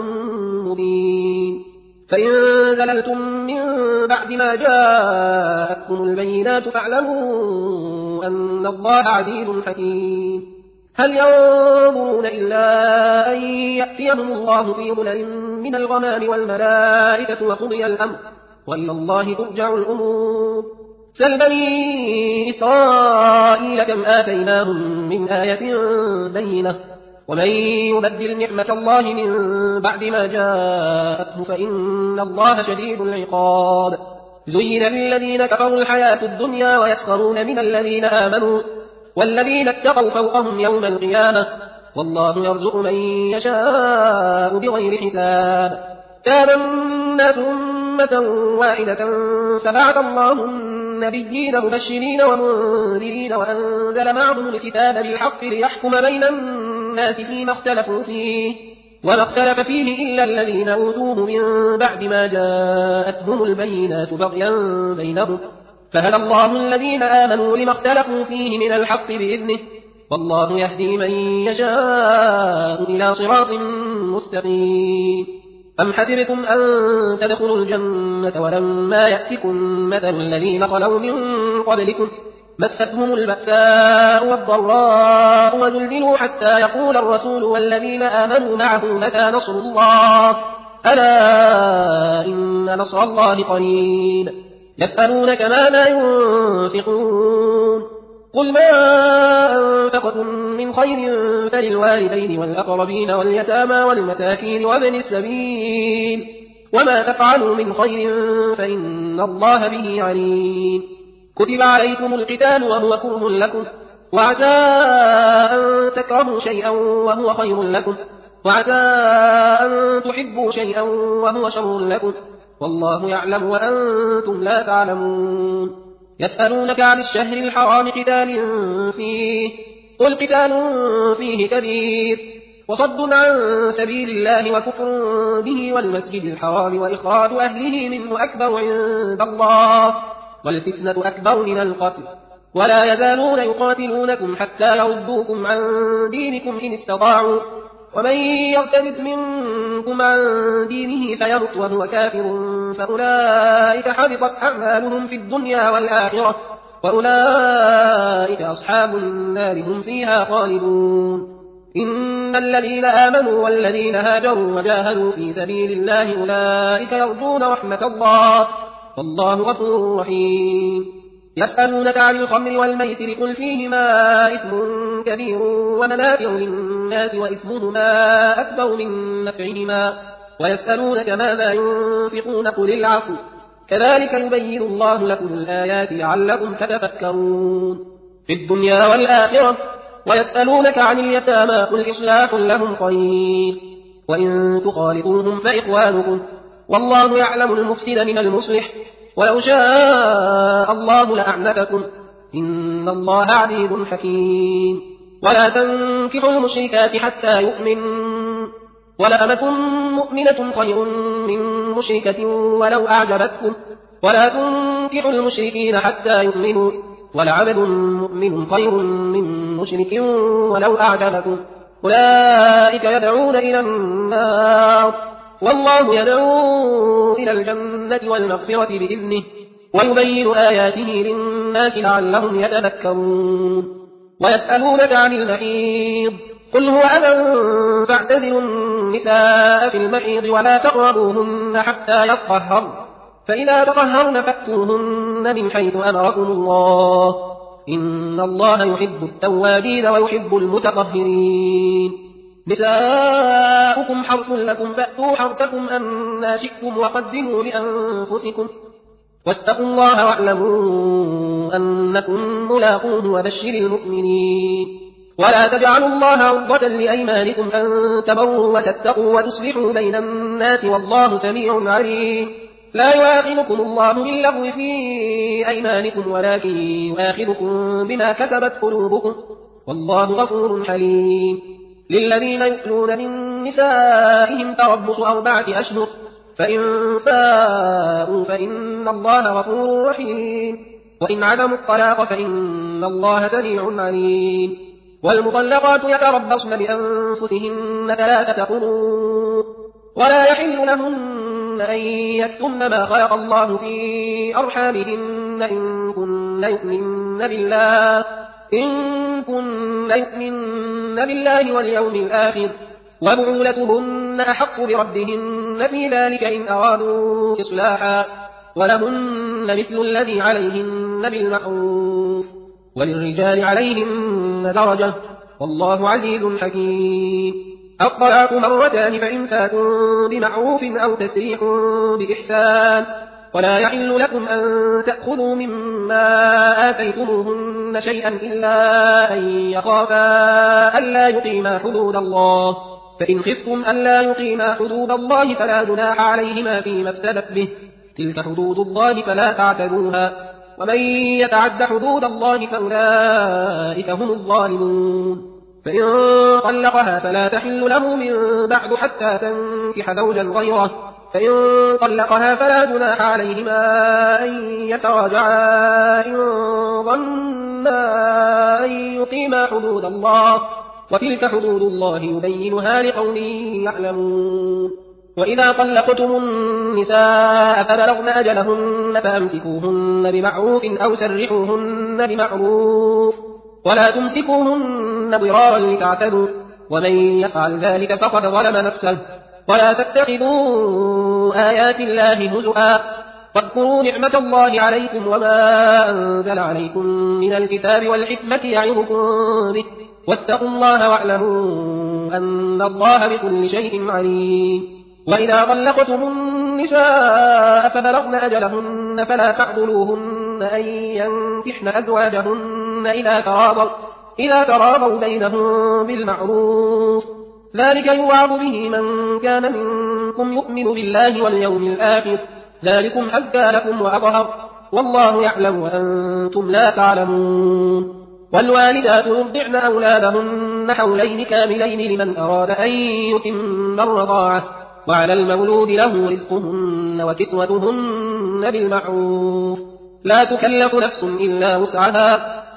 Speaker 1: مبين فإن زللتم من بعد ما جاءتكم البينات فاعلموا أن الله عزيز حكيم هل ينظرون إلا أن يأتيهم الله في ظلل من الغمام والملائكة وقضي الأمر وإلى الله ترجع الأمور سل بني إسرائيل كم آتيناهم من آية بينة ومن يبدل نعمة الله من بعد ما جاءته فإن الله شديد العقاب زين للذين كفروا الحياة الدنيا ويسخرون من الذين آمنوا والذين اتقوا فوقهم يوم القيامة والله يرزق من يشاء بغير حساب كان الناس أمة واحدة فبعث الله النبيين مبشرين ومنذرين وأنزل معهم الكتاب بالحق ليحكم بين الناس فيما اختلفوا فيه وما اختلف فيه إلا الذين أوتوه من بعد ما جاءتهم البينات بغيا بينهم فهدى الله الذين آمنوا لما اختلفوا فيه من الحق بإذنه والله يهدي من يشاء إلى صراط مستقيم أم حسبتم أن تدخلوا الجنة ولما يأتكم مثل الذين خلوا من قبلكم مستهم البأساء والضراء وزلزلوا حتى يقول الرسول والذين آمنوا معه متى نصر الله ألا إن نصر الله قريب يسألونك ماذا ينفقون قل ما أنفقتم من خير فللوالدين والأقربين واليتامى والمساكين وابن السبيل وما تفعلوا من خير فإن الله به عليم كتب عليكم القتال وهو كره لكم وعسى أن تكرهوا شيئا وهو خير لكم وعسى أن تحبوا شيئا وهو شر لكم والله يعلم وأنتم لا تعلمون يسألونك عن الشهر الحرام قتال فيه قل قتال فيه كبير وصد عن سبيل الله وكفر به والمسجد الحرام وإخراج أهله منه أكبر عند الله والفتنة أكبر من القتل ولا يزالون يقاتلونكم حتى يردوكم عن دينكم إن استطاعوا ومن يرتد منكم عن دينه فيمت وهو كافر فأولئك حبطت أعمالهم في الدنيا والآخرة وأولئك أصحاب النار هم فيها خالدون إن الذين آمنوا والذين هاجروا وجاهدوا في سبيل الله أولئك يرجون رحمة الله والله غفور رحيم يسألونك عن الخمر والميسر قل فيهما إثم كبير ومنافع للناس وإثمهما أكبر من نفعهما ويسألونك ماذا ينفقون قل العفو كذلك يبين الله لكم الآيات لعلكم تتفكرون في الدنيا والآخرة ويسألونك عن اليتامى قل إصلاح لهم خير وإن تخالطوهم فإخوانكم والله يعلم المفسد من المصلح ولو شاء الله لأعنتكم إن الله عزيز حكيم ولا تنكحوا المشركات حتى يؤمنوا ولأمة مؤمنة خير من مشركة ولو أعجبتكم ولا تنكحوا المشركين حتى يؤمنوا ولعبد مؤمن خير من مشرك ولو أعجبكم أولئك يدعون إلى النار والله يدعو إلى الجنة والمغفرة بإذنه ويبين آياته للناس لعلهم يتذكرون ويسألونك عن المحيض قل هو أذى فاعتزلوا النساء في المحيض ولا تقربوهن حتى يطهرن فإذا تطهرن فأتوهن من حيث أمركم الله إن الله يحب التوابين ويحب المتطهرين نساؤكم حرث لكم فأتوا حرثكم أنى شئتم وقدموا لأنفسكم واتقوا الله واعلموا أنكم ملاقوه وبشر المؤمنين ولا تجعلوا الله عرضة لأيمانكم أن تبروا وتتقوا وتصلحوا بين الناس والله سميع عليم لا يؤاخذكم الله باللغو في أيمانكم ولكن يؤاخذكم بما كسبت قلوبكم والله غفور حليم للذين يؤلون من نسائهم تربص 4 أشهر فإن فاءوا فإن الله غفور رحيم وإن عدموا الطلاق فإن الله سميع عليم والمطلقات يتربصن بأنفسهن 3 قروء ولا يحل لهن أن يكتمن ما خلق الله في أرحامهن إن كن يؤمن بالله واليوم الآخر وبعولتهن أحق بردهن في ذلك إن أرادوا إصلاحا ولهن مثل الذي عليهن بالمعروف وللرجال عليهن درجة والله عزيز حكيم الطلاق 2 مرتان فإمساك بمعروف أو تسريح بإحسان ولا يحل لكم أن تأخذوا مما آتيتموهن شيئا إلا أن يخافا ألا يقيما حدود الله فإن خفتم ألا يقيما حدود الله فلا جناح عليهما فيما افتدت به تلك حدود الله فلا تعتدوها ومن يتعد حدود الله فأولئك هم الظالمون فإن طلقها فلا تحل له من بعد حتى تنكح زوجا غيره فإن طلقها فلا جناح عليهما أن يتراجعا إن ظنا أن يقيما حدود الله وتلك حدود الله يبينها لقوم يعلمون وإذا طلقتم النساء فبلغن أجلهن فأمسكوهن بمعروف أو سرحوهن بمعروف ولا تمسكوهن ضرارا لتعتدوا ومن يفعل ذلك فقد ظلم نفسه ولا تتخذوا آيات الله هزؤا واذكروا نعمة الله عليكم وما أنزل عليكم من الكتاب والحكمة يعظكم به واتقوا الله واعلموا أن الله بكل شيء عليم وإذا طلقتم النساء فبلغن أجلهن فلا تعضلوهن أن ينكحن أزواجهن إذا تراضوا بينهم بالمعروف ذلك يوعظ به من كان منكم يؤمن بالله واليوم الآخر ذلكم أزكى لكم وأطهر والله يعلم وأنتم لا تعلمون والوالدات يرضعن أولادهن حولين كاملين لمن أراد أن يتم الرضاعة وعلى المولود له رزقهن وكسوتهن بالمعروف لا تكلف نفس إلا وسعها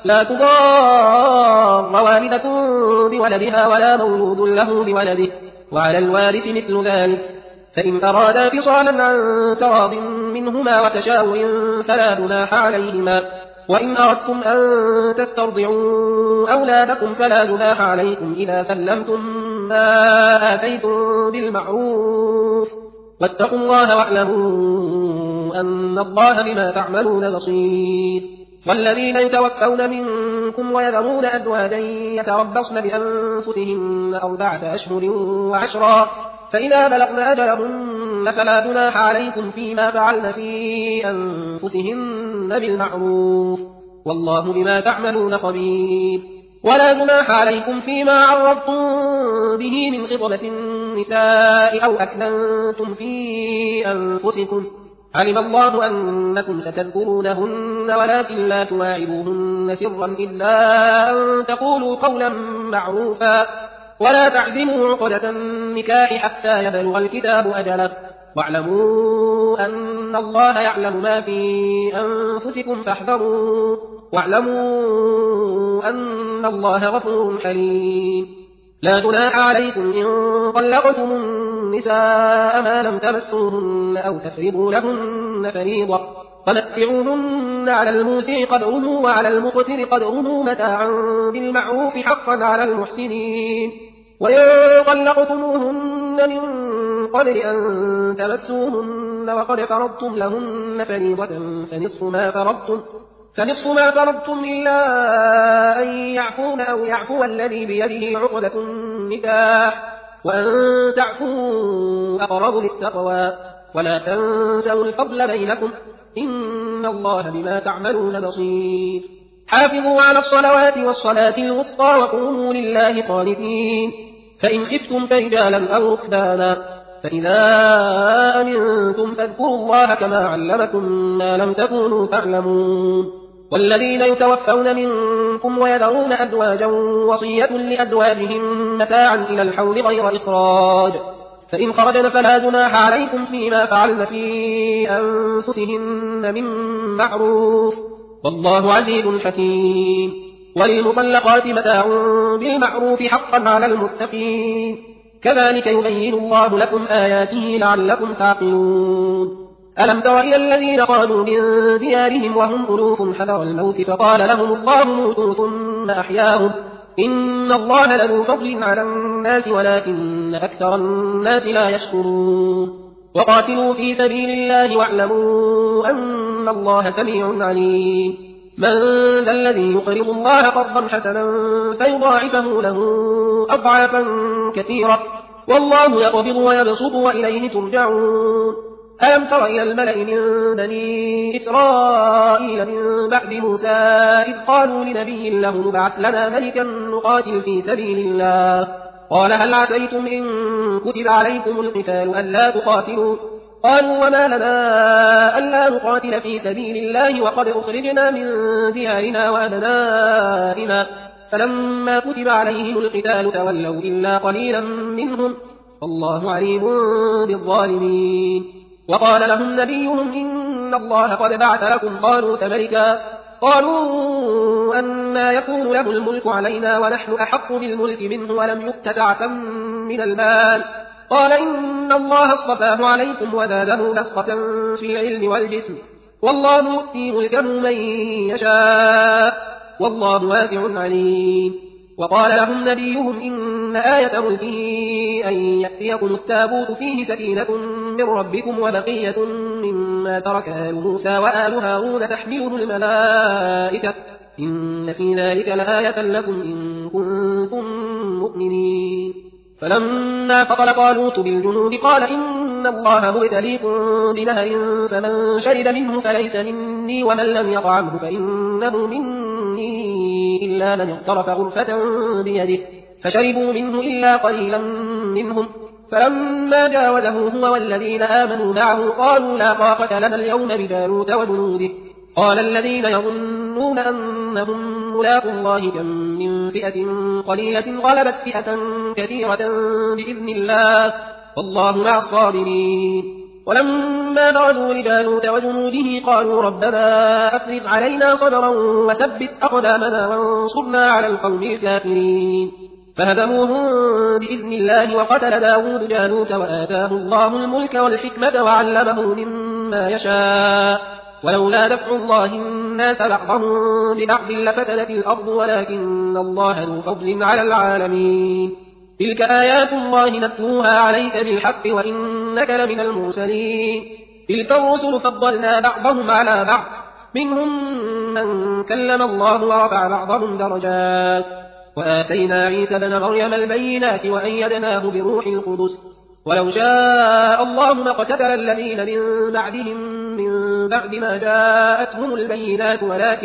Speaker 1: لا تضار والدة بولدها ولا مولود له بولده، وعلى الوارث مثل ذلك، فإن أرادا فصالا عن تراض منهما وتشاور فلا جناح عليهما. وإن أردتم أن تسترضعوا أولادكم فلا جناح عليكم إذا سلمتم ما آتيتم بالمعروف، واتقوا الله واعلموا أن الله بما تعملون بصير. والذين يتوفون منكم ويذرون أزواجا يتربصن بأنفسهن 4 أشهر و10، فإذا بلغن أجلهن فلا جناح عليكم فيما فعلن في أنفسهن بالمعروف، والله بما تعملون خبير. ولا جناح عليكم فيما عرضتم به من خطبة النساء أو أكننتم في أنفسكم، علم الله أنكم ستذكرونهن ولكن لا تواعدوهن سرا إلا أن تقولوا قولا معروفا، ولا تعزموا عقدة النكاح حتى يبلغ الكتاب أجله، واعلموا أن الله يعلم ما في أنفسكم فاحذروا، واعلموا أن الله غفور حليم. لا جناح عليكم إن طلقتم النساء ما لم تمسوهن أو تفرضوا لهن فريضة، فمتعوهن على الموسع قدره وعلى المقتر قدره متاعا بالمعروف حقا على المحسنين. وإن طلقتموهن من قبل أن تمسوهن وقد فرضتم لهن فريضة فنصف ما فرضتم إلا أن يعفون أو يعفو الذي بيده عقدة النكاح، وأن تعفوا أقرب للتقوى، ولا تنسوا الفضل بينكم، إن الله بما تعملون بصير. حافظوا على الصلوات والصلاة الوسطى وقوموا لله قانتين. فإن خفتم فرجالا أو ركبانا، فإذا أمنتم فاذكروا الله كما علمكم ما لم تكونوا تعلمون. والذين يتوفون منكم ويذرون أزواجا وصية لأزواجهم متاعا إلى الحول غير إخراج، فإن خرجن فلا جناح عليكم فيما فعلن في أنفسهن من معروف، والله عزيز حكيم. وللمطلقات متاع بالمعروف حقا على المتقين، كذلك يبين الله لكم آياته لعلكم تعقلون. ألم تر إلى الذين قالوا من ديارهم وهم ألوف حذر الموت فقال لهم الله موتوا ثم أحياهم، إن الله لذو فضل على الناس ولكن أكثر الناس لا يشكرون. وقاتلوا في سبيل الله واعلموا أن الله سميع عليم. من ذا الذي يقرض الله قرضا حسنا فيضاعفه له أضعافا كثيرة، والله يقبض ويبسط وإليه ترجعون. ألم تر إلى الملأ من بني إسرائيل من بعد موسى إذ قالوا لنبي له ابعث لنا ملكا نقاتل في سبيل الله، قال هل عسيتم إن كتب عليكم القتال ألا تقاتلوا؟ قالوا وما لنا ألا نقاتل في سبيل الله وقد أخرجنا من ديارنا وأبنائنا، فلما كتب عليهم القتال تولوا إلا قليلا منهم، والله عليم بالظالمين. وقال لهم نبيهم إن الله قد بعث لكم طالوت ملكا، قالوا أنى يكون له الملك علينا ونحن أحق بالملك منه ولم يؤت سعة من المال، قال إن الله اصطفاه عليكم وزاده بسطة في العلم والجسم، والله يؤتي ملكه من يشاء، والله واسع عليم. وقال لهم نبيهم إن آية ملكه أن يأتيكم التابوت فيه سكينة من ربكم وبقية مما ترك آل موسى وآل هارون تحمله الملائكة، إن في ذلك لآية لكم إن كنتم مؤمنين. فلما فصل طالوت بالجنود قال إن الله مبتليكم بنهر فمن شرب منه فليس مني ومن لم يطعمه فإنه مني إلا من اغترف غرفة بيده، فشربوا منه إلا قليلا منهم. فلما جاوزه هو والذين آمنوا معه قالوا لا طاقة لنا اليوم بجالوت وجنوده، قال الذين يظنون أنهم ملاقو الله كم من فئة قليلة غلبت فئة كثيرة بإذن الله، والله مع الصابرين. ولما برزوا لجالوت وجنوده قالوا ربنا أفرغ علينا صبرا وثبت أقدامنا وانصرنا على القوم الكافرين فهزموهم بإذن الله وقتل داود جالوت وآتاه الله الملك والحكمة وعلمه مما يشاء ولولا دفع الله الناس بعضهم ببعض لفسدت الأرض ولكن الله ذو فضل على العالمين تلك آيات الله نتلوها عليك بالحق وإنك لمن المرسلين تلك الرسل فضلنا بعضهم على بعض منهم من كلم الله ورفع بعضهم درجات وآتينا عيسى ابن مريم البينات وأيدناه بروح القدس ولو شاء الله ما اقتتل الذين من بعدهم من بعد ما جاءتهم البينات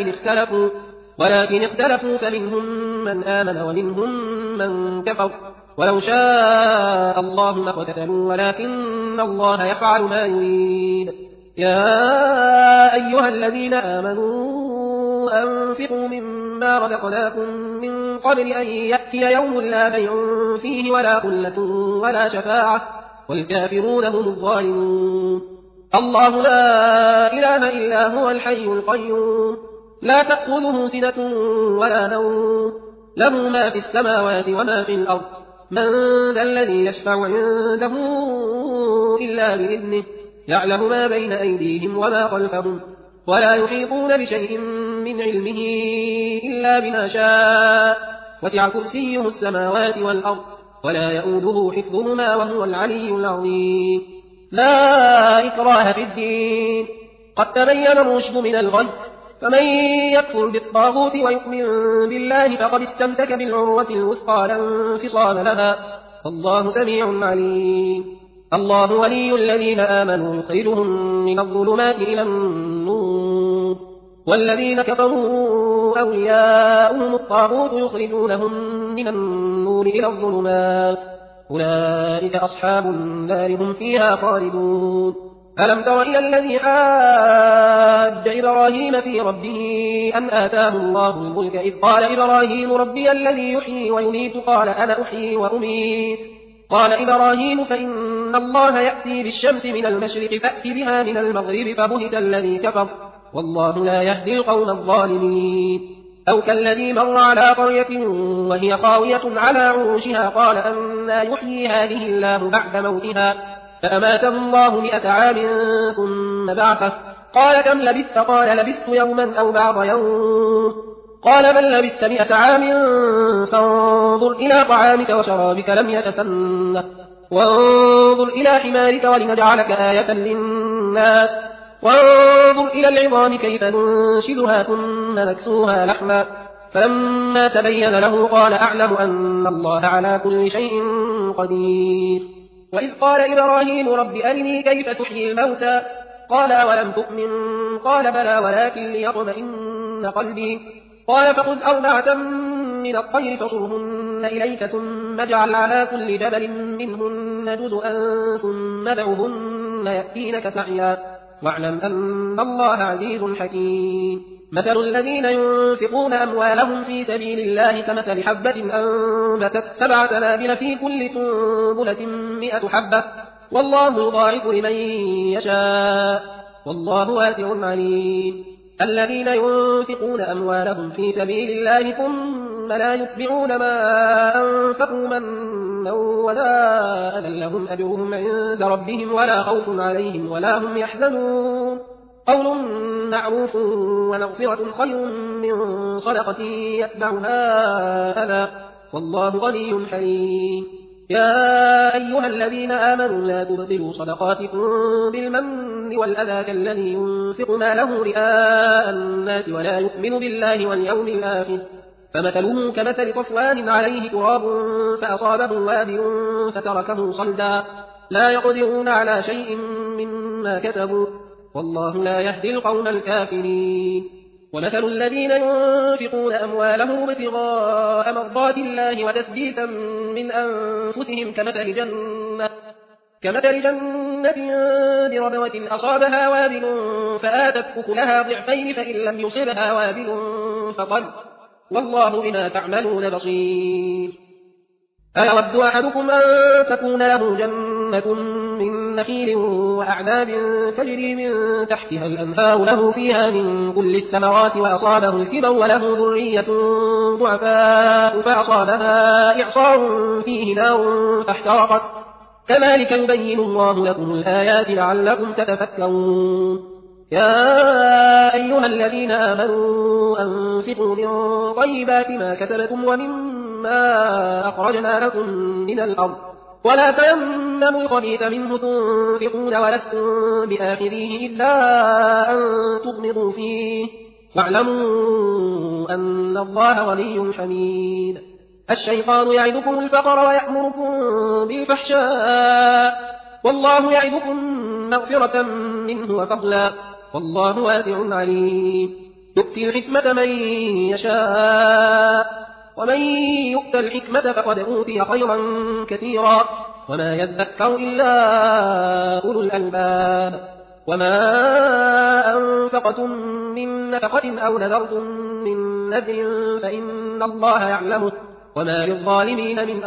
Speaker 1: ولكن اختلفوا فمنهم من آمن ومنهم من كفر ولو شاء الله ما اقتتلوا ولكن الله يفعل ما يريد يا أيها الذين آمنوا أنفقوا مما رزقناكم من قبل أن يأتي يوم لا بيع فيه ولا قلة ولا شفاعة والكافرون هم الظالمون الله لا إله إلا هو الحي القيوم لا تأخذه سنة ولا نوم له ما في السماوات وما في الأرض من ذا الذي يشفع عنده إلا بإذنه يعلم ما بين أيديهم وما خلفهم ولا يحيطون بشيء من علمه إلا بما شاء وسع كرسيه السماوات والأرض ولا يؤوده حفظهما وهو العلي العظيم لا إكراه في الدين قد تبين الرشد من الغي فمن يكفر بالطاغوت ويؤمن بالله فقد استمسك بالعروة الوثقى لا انفصام لها والله سميع عليم الله ولي الذين آمنوا يخرجهم من الظلمات إلى النور والذين كفروا أولياؤهم الطاغوت يخرجونهم من النور إلى الظلمات أولئك أصحاب النار هم فيها خالدون ألم تر إلى الذي حاج إبراهيم في ربه أن آتاه الله الملك إذ قال إبراهيم ربي الذي يحيي ويميت قال أنا أحيي وأميت قال إبراهيم فإن الله يأتي بالشمس من المشرق فأت بها من المغرب فبهت الذي كفر والله لا يهدي القوم الظالمين أو كالذي مر على قرية وهي خاوية على عروشها قال أنى يحيي هذه الله بعد موتها فأماته الله 100 عام ثم بعثه قال كم لبثت قال لبثت يوما أو بعض يوم قال بل لبثت 100 عام فانظر إلى طعامك وشرابك لم يتسنه وانظر إلى حمارك ولنجعلك آية للناس وانظر إلى العظام كيف ننشدها ثم نكسوها لحما فلما تبين له قال أعلم أن الله على كل شيء قدير وإذ قال إبراهيم رب أرني كيف تحيي الموتى قال أولم تؤمن قال بلى ولكن ليطمئن قلبي قال فخذ 4 من الطير فصرهن إليك ثم اجعل على كل جبل منهن جزءا ثم ادعهن يأتينك سعيا واعلم أن الله عزيز حكيم مثل الذين ينفقون أموالهم في سبيل الله كمثل حبة أنبتت 7 سنابل في كل سنبلة 100 حبة والله يضاعف لمن يشاء والله واسع عليم الذين ينفقون أموالهم في سبيل الله ثم لا يتبعون ما أنفقوا منا ولا أذى لهم أجرهم عند ربهم ولا خوف عليهم ولا هم يحزنون قول معروف ومغفرة خير من صدقة يتبعها أذى والله غني حليم يا أيها الذين آمنوا لا تبطلوا صدقاتكم بالمن والأذى كالذي ينفق ماله رئاء الناس ولا يؤمن بالله واليوم الآخر فمثله كمثل صفوان عليه تراب فأصابه وابل فتركه صلدا لا يقدرون على شيء مما كسبوا والله لا يهدي القوم الكافرين ومثل الذين ينفقون أموالهم ابتغاء مرضات الله وتثبيتا من أنفسهم كمثل جنة بربوة أصابها وابل فآتت أكلها ضعفين فإن لم يصبها وابل فطل والله بما تعملون بصير أيود أحدكم أن تكون له جنة من نخيل وأعناب تجري من تحتها الأنهار له فيها من كل الثمرات وأصابه الكبر وله ذرية ضعفاء فأصابها إعصار فيه نار فاحترقت كذلك يبين الله لكم الآيات لعلكم تتفكرون يا أيها الذين آمنوا أنفقوا من طيبات ما كسبتم ومما أخرجنا لكم من الأرض ولا تيمموا الخبيث منه تنفقون ولستم بآخذيه إلا أن تغمضوا فيه واعلموا أن الله غني حميد الشيطان يعدكم الفقر ويأمركم بالفحشاء والله يعدكم مغفرة منه وفضلا والله واسع عليم يؤتي الحكمة من يشاء ومن يؤت الحكمة فقد أوتي خيرا كثيرا وما يذكر إلا أولو الألباب وما أنفقتم من نفقة أو نذرتم من نذر فإن الله يعلمه وما للظالمين من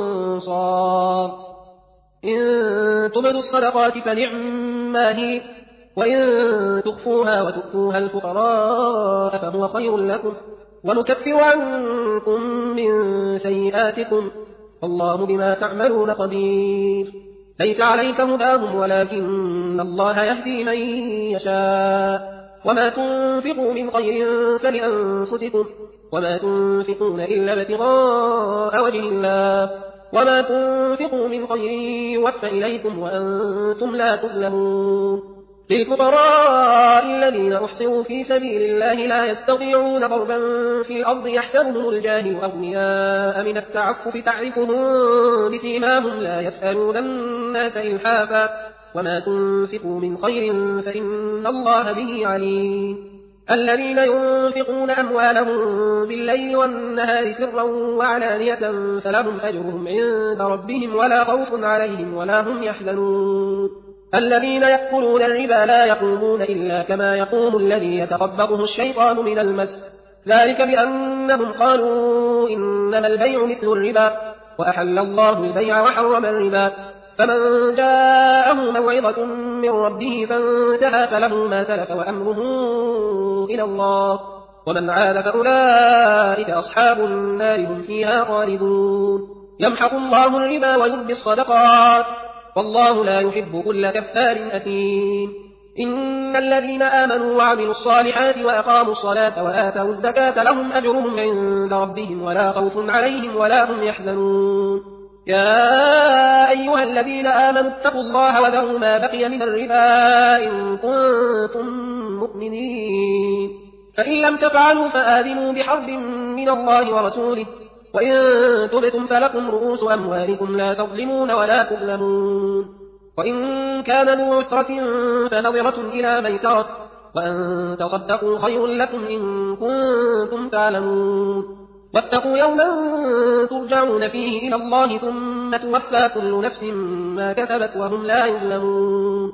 Speaker 1: أنصار إن تبدوا الصدقات فنعما هي وإن تخفوها وتؤتوها الفقراء فهو خير لكم ونكفر عنكم من سيئاتكم والله بما تعملون خبير ليس عليك هداهم ولكن الله يهدي من يشاء وما تنفقوا من خير فلأنفسكم وما تنفقون إلا ابتغاء وجه الله وما تنفقوا من خير يوفى إليكم وأنتم لا تظلمون للفقراء الذين أحصروا في سبيل الله لا يستطيعون ضربا في الأرض يحسبهم الجاهل أغنياء من التعفف تعرفهم بسيماهم لا يسألون الناس إلحافا وما تنفقوا من خير فإن الله به عليم الذين ينفقون أموالهم بالليل والنهار سرا وعلانية فلهم أجرهم عند ربهم ولا خوف عليهم ولا هم يحزنون الذين يأكلون الربا لا يقومون إلا كما يقوم الذي يتخبطه الشيطان من المس ذلك بأنهم قالوا إنما البيع مثل الربا وأحل الله البيع وحرم الربا فمن جاءه موعظة من ربه فانتهى فله ما سلف وأمره إلى الله ومن عاد فأولئك أصحاب النار هم فيها خالدون يمحق الله الربا ويربي الصدقات والله لا يحب كل كفار أثيم إن الذين آمنوا وعملوا الصالحات وأقاموا الصلاة وآتوا الزكاة لهم أجرهم عند ربهم ولا خوف عليهم ولا هم يحزنون يا أيها الذين آمنوا اتقوا الله وذروا ما بقي من الربا إن كنتم مؤمنين فإن لم تفعلوا فآذنوا بحرب من الله ورسوله وإن تبتم فلكم رؤوس أموالكم لا تظلمون ولا تظلمون وإن كان ذو عسرة فنظرة إلى ميسرة وأن تصدقوا خير لكم إن كنتم تعلمون واتقوا يوما ترجعون فيه إلى الله ثم توفى كل نفس ما كسبت وهم لا يظلمون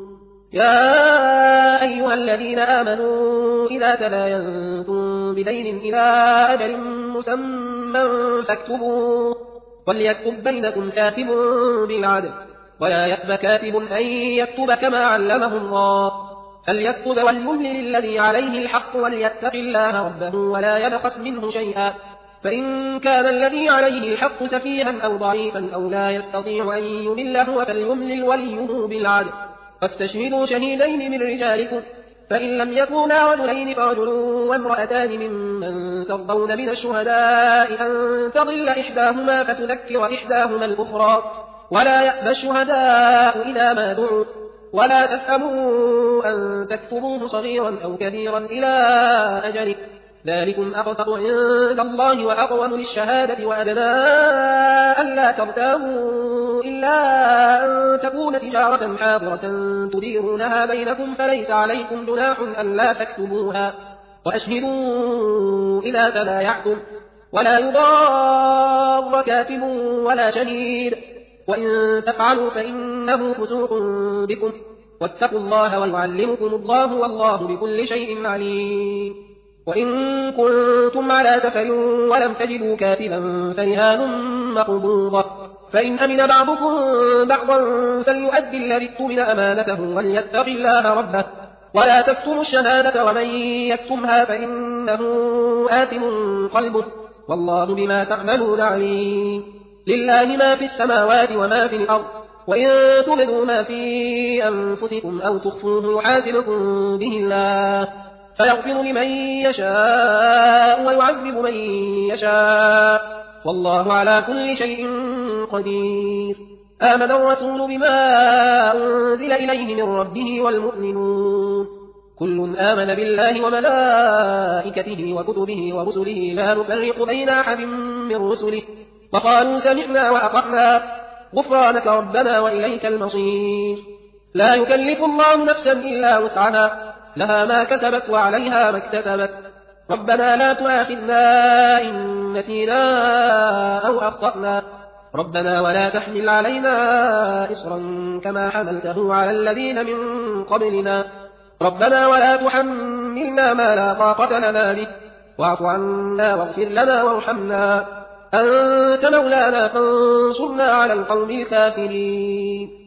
Speaker 1: يا أيها الذين آمنوا إذا تداينتم بدين إلى أجل مسمى فاكتبوه وليكتب بينكم كاتب بالعدل ولا يأب كاتب أن يكتب كما علمه الله فليكتب وليملل الذي عليه الحق وليتق الله ربه ولا يبخس منه شيئا فإن كان الذي عليه الحق سفيها أو ضعيفا أو لا يستطيع أن يمله فليملل وليه بالعدل فاستشهدوا شهيدين من رجالكم فإن لم يكونا رجلين فرجل وامرأتان ممن ترضون من الشهداء أن تضل إحداهما فتذكر إحداهما الأخرى ولا يأبى الشهداء إذا ما دعوا ولا تسأموا أن تكتبوه صغيرا أو كبيرا إلى أجله ذلكم أقسط عند الله وأقوم للشهادة وأدنى ألا ترتابوا إلا أن تكون تجارة حاضرة تديرونها بينكم فليس عليكم جناح ألا تكتبوها وأشهدوا إذا تبايعتم ولا يضار كاتب ولا شهيد وإن تفعلوا فإنه فسوق بكم واتقوا الله ويعلمكم الله والله بكل شيء عليم وإن كنتم على سفر ولم تجدوا كاتبا فرهان مقبوضة فإن أمن بعضكم بعضا فليؤدي الذي اؤتمن أمانته وليتق الله ربه ولا تكتموا الشهادة ومن يكتمها فإنه آثم قلبه والله بما تعملون عليم. لله ما في السماوات وما في الأرض وإن تبدوا ما في أنفسكم أو تخفوه يحاسبكم به الله فيغفر لمن يشاء ويعذب من يشاء والله على كل شيء قدير. آمن الرسول بما أنزل إليه من ربه والمؤمنون كل آمن بالله وملائكته وكتبه ورسله لا نفرق بين أحد من رسله وقالوا سمعنا وأطعنا غفرانك ربنا وإليك المصير. لا يكلف الله نفسا إلا وسعها لها ما كسبت وعليها ما اكتسبت ربنا لا تؤاخذنا إن نسينا أو أخطأنا ربنا ولا تحمل علينا إصرا كما حملته على الذين من قبلنا ربنا ولا تحملنا ما لا طاقة لنا به واعف عنا واغفر لنا وارحمنا أنت مولانا فانصرنا على القوم الكافرين.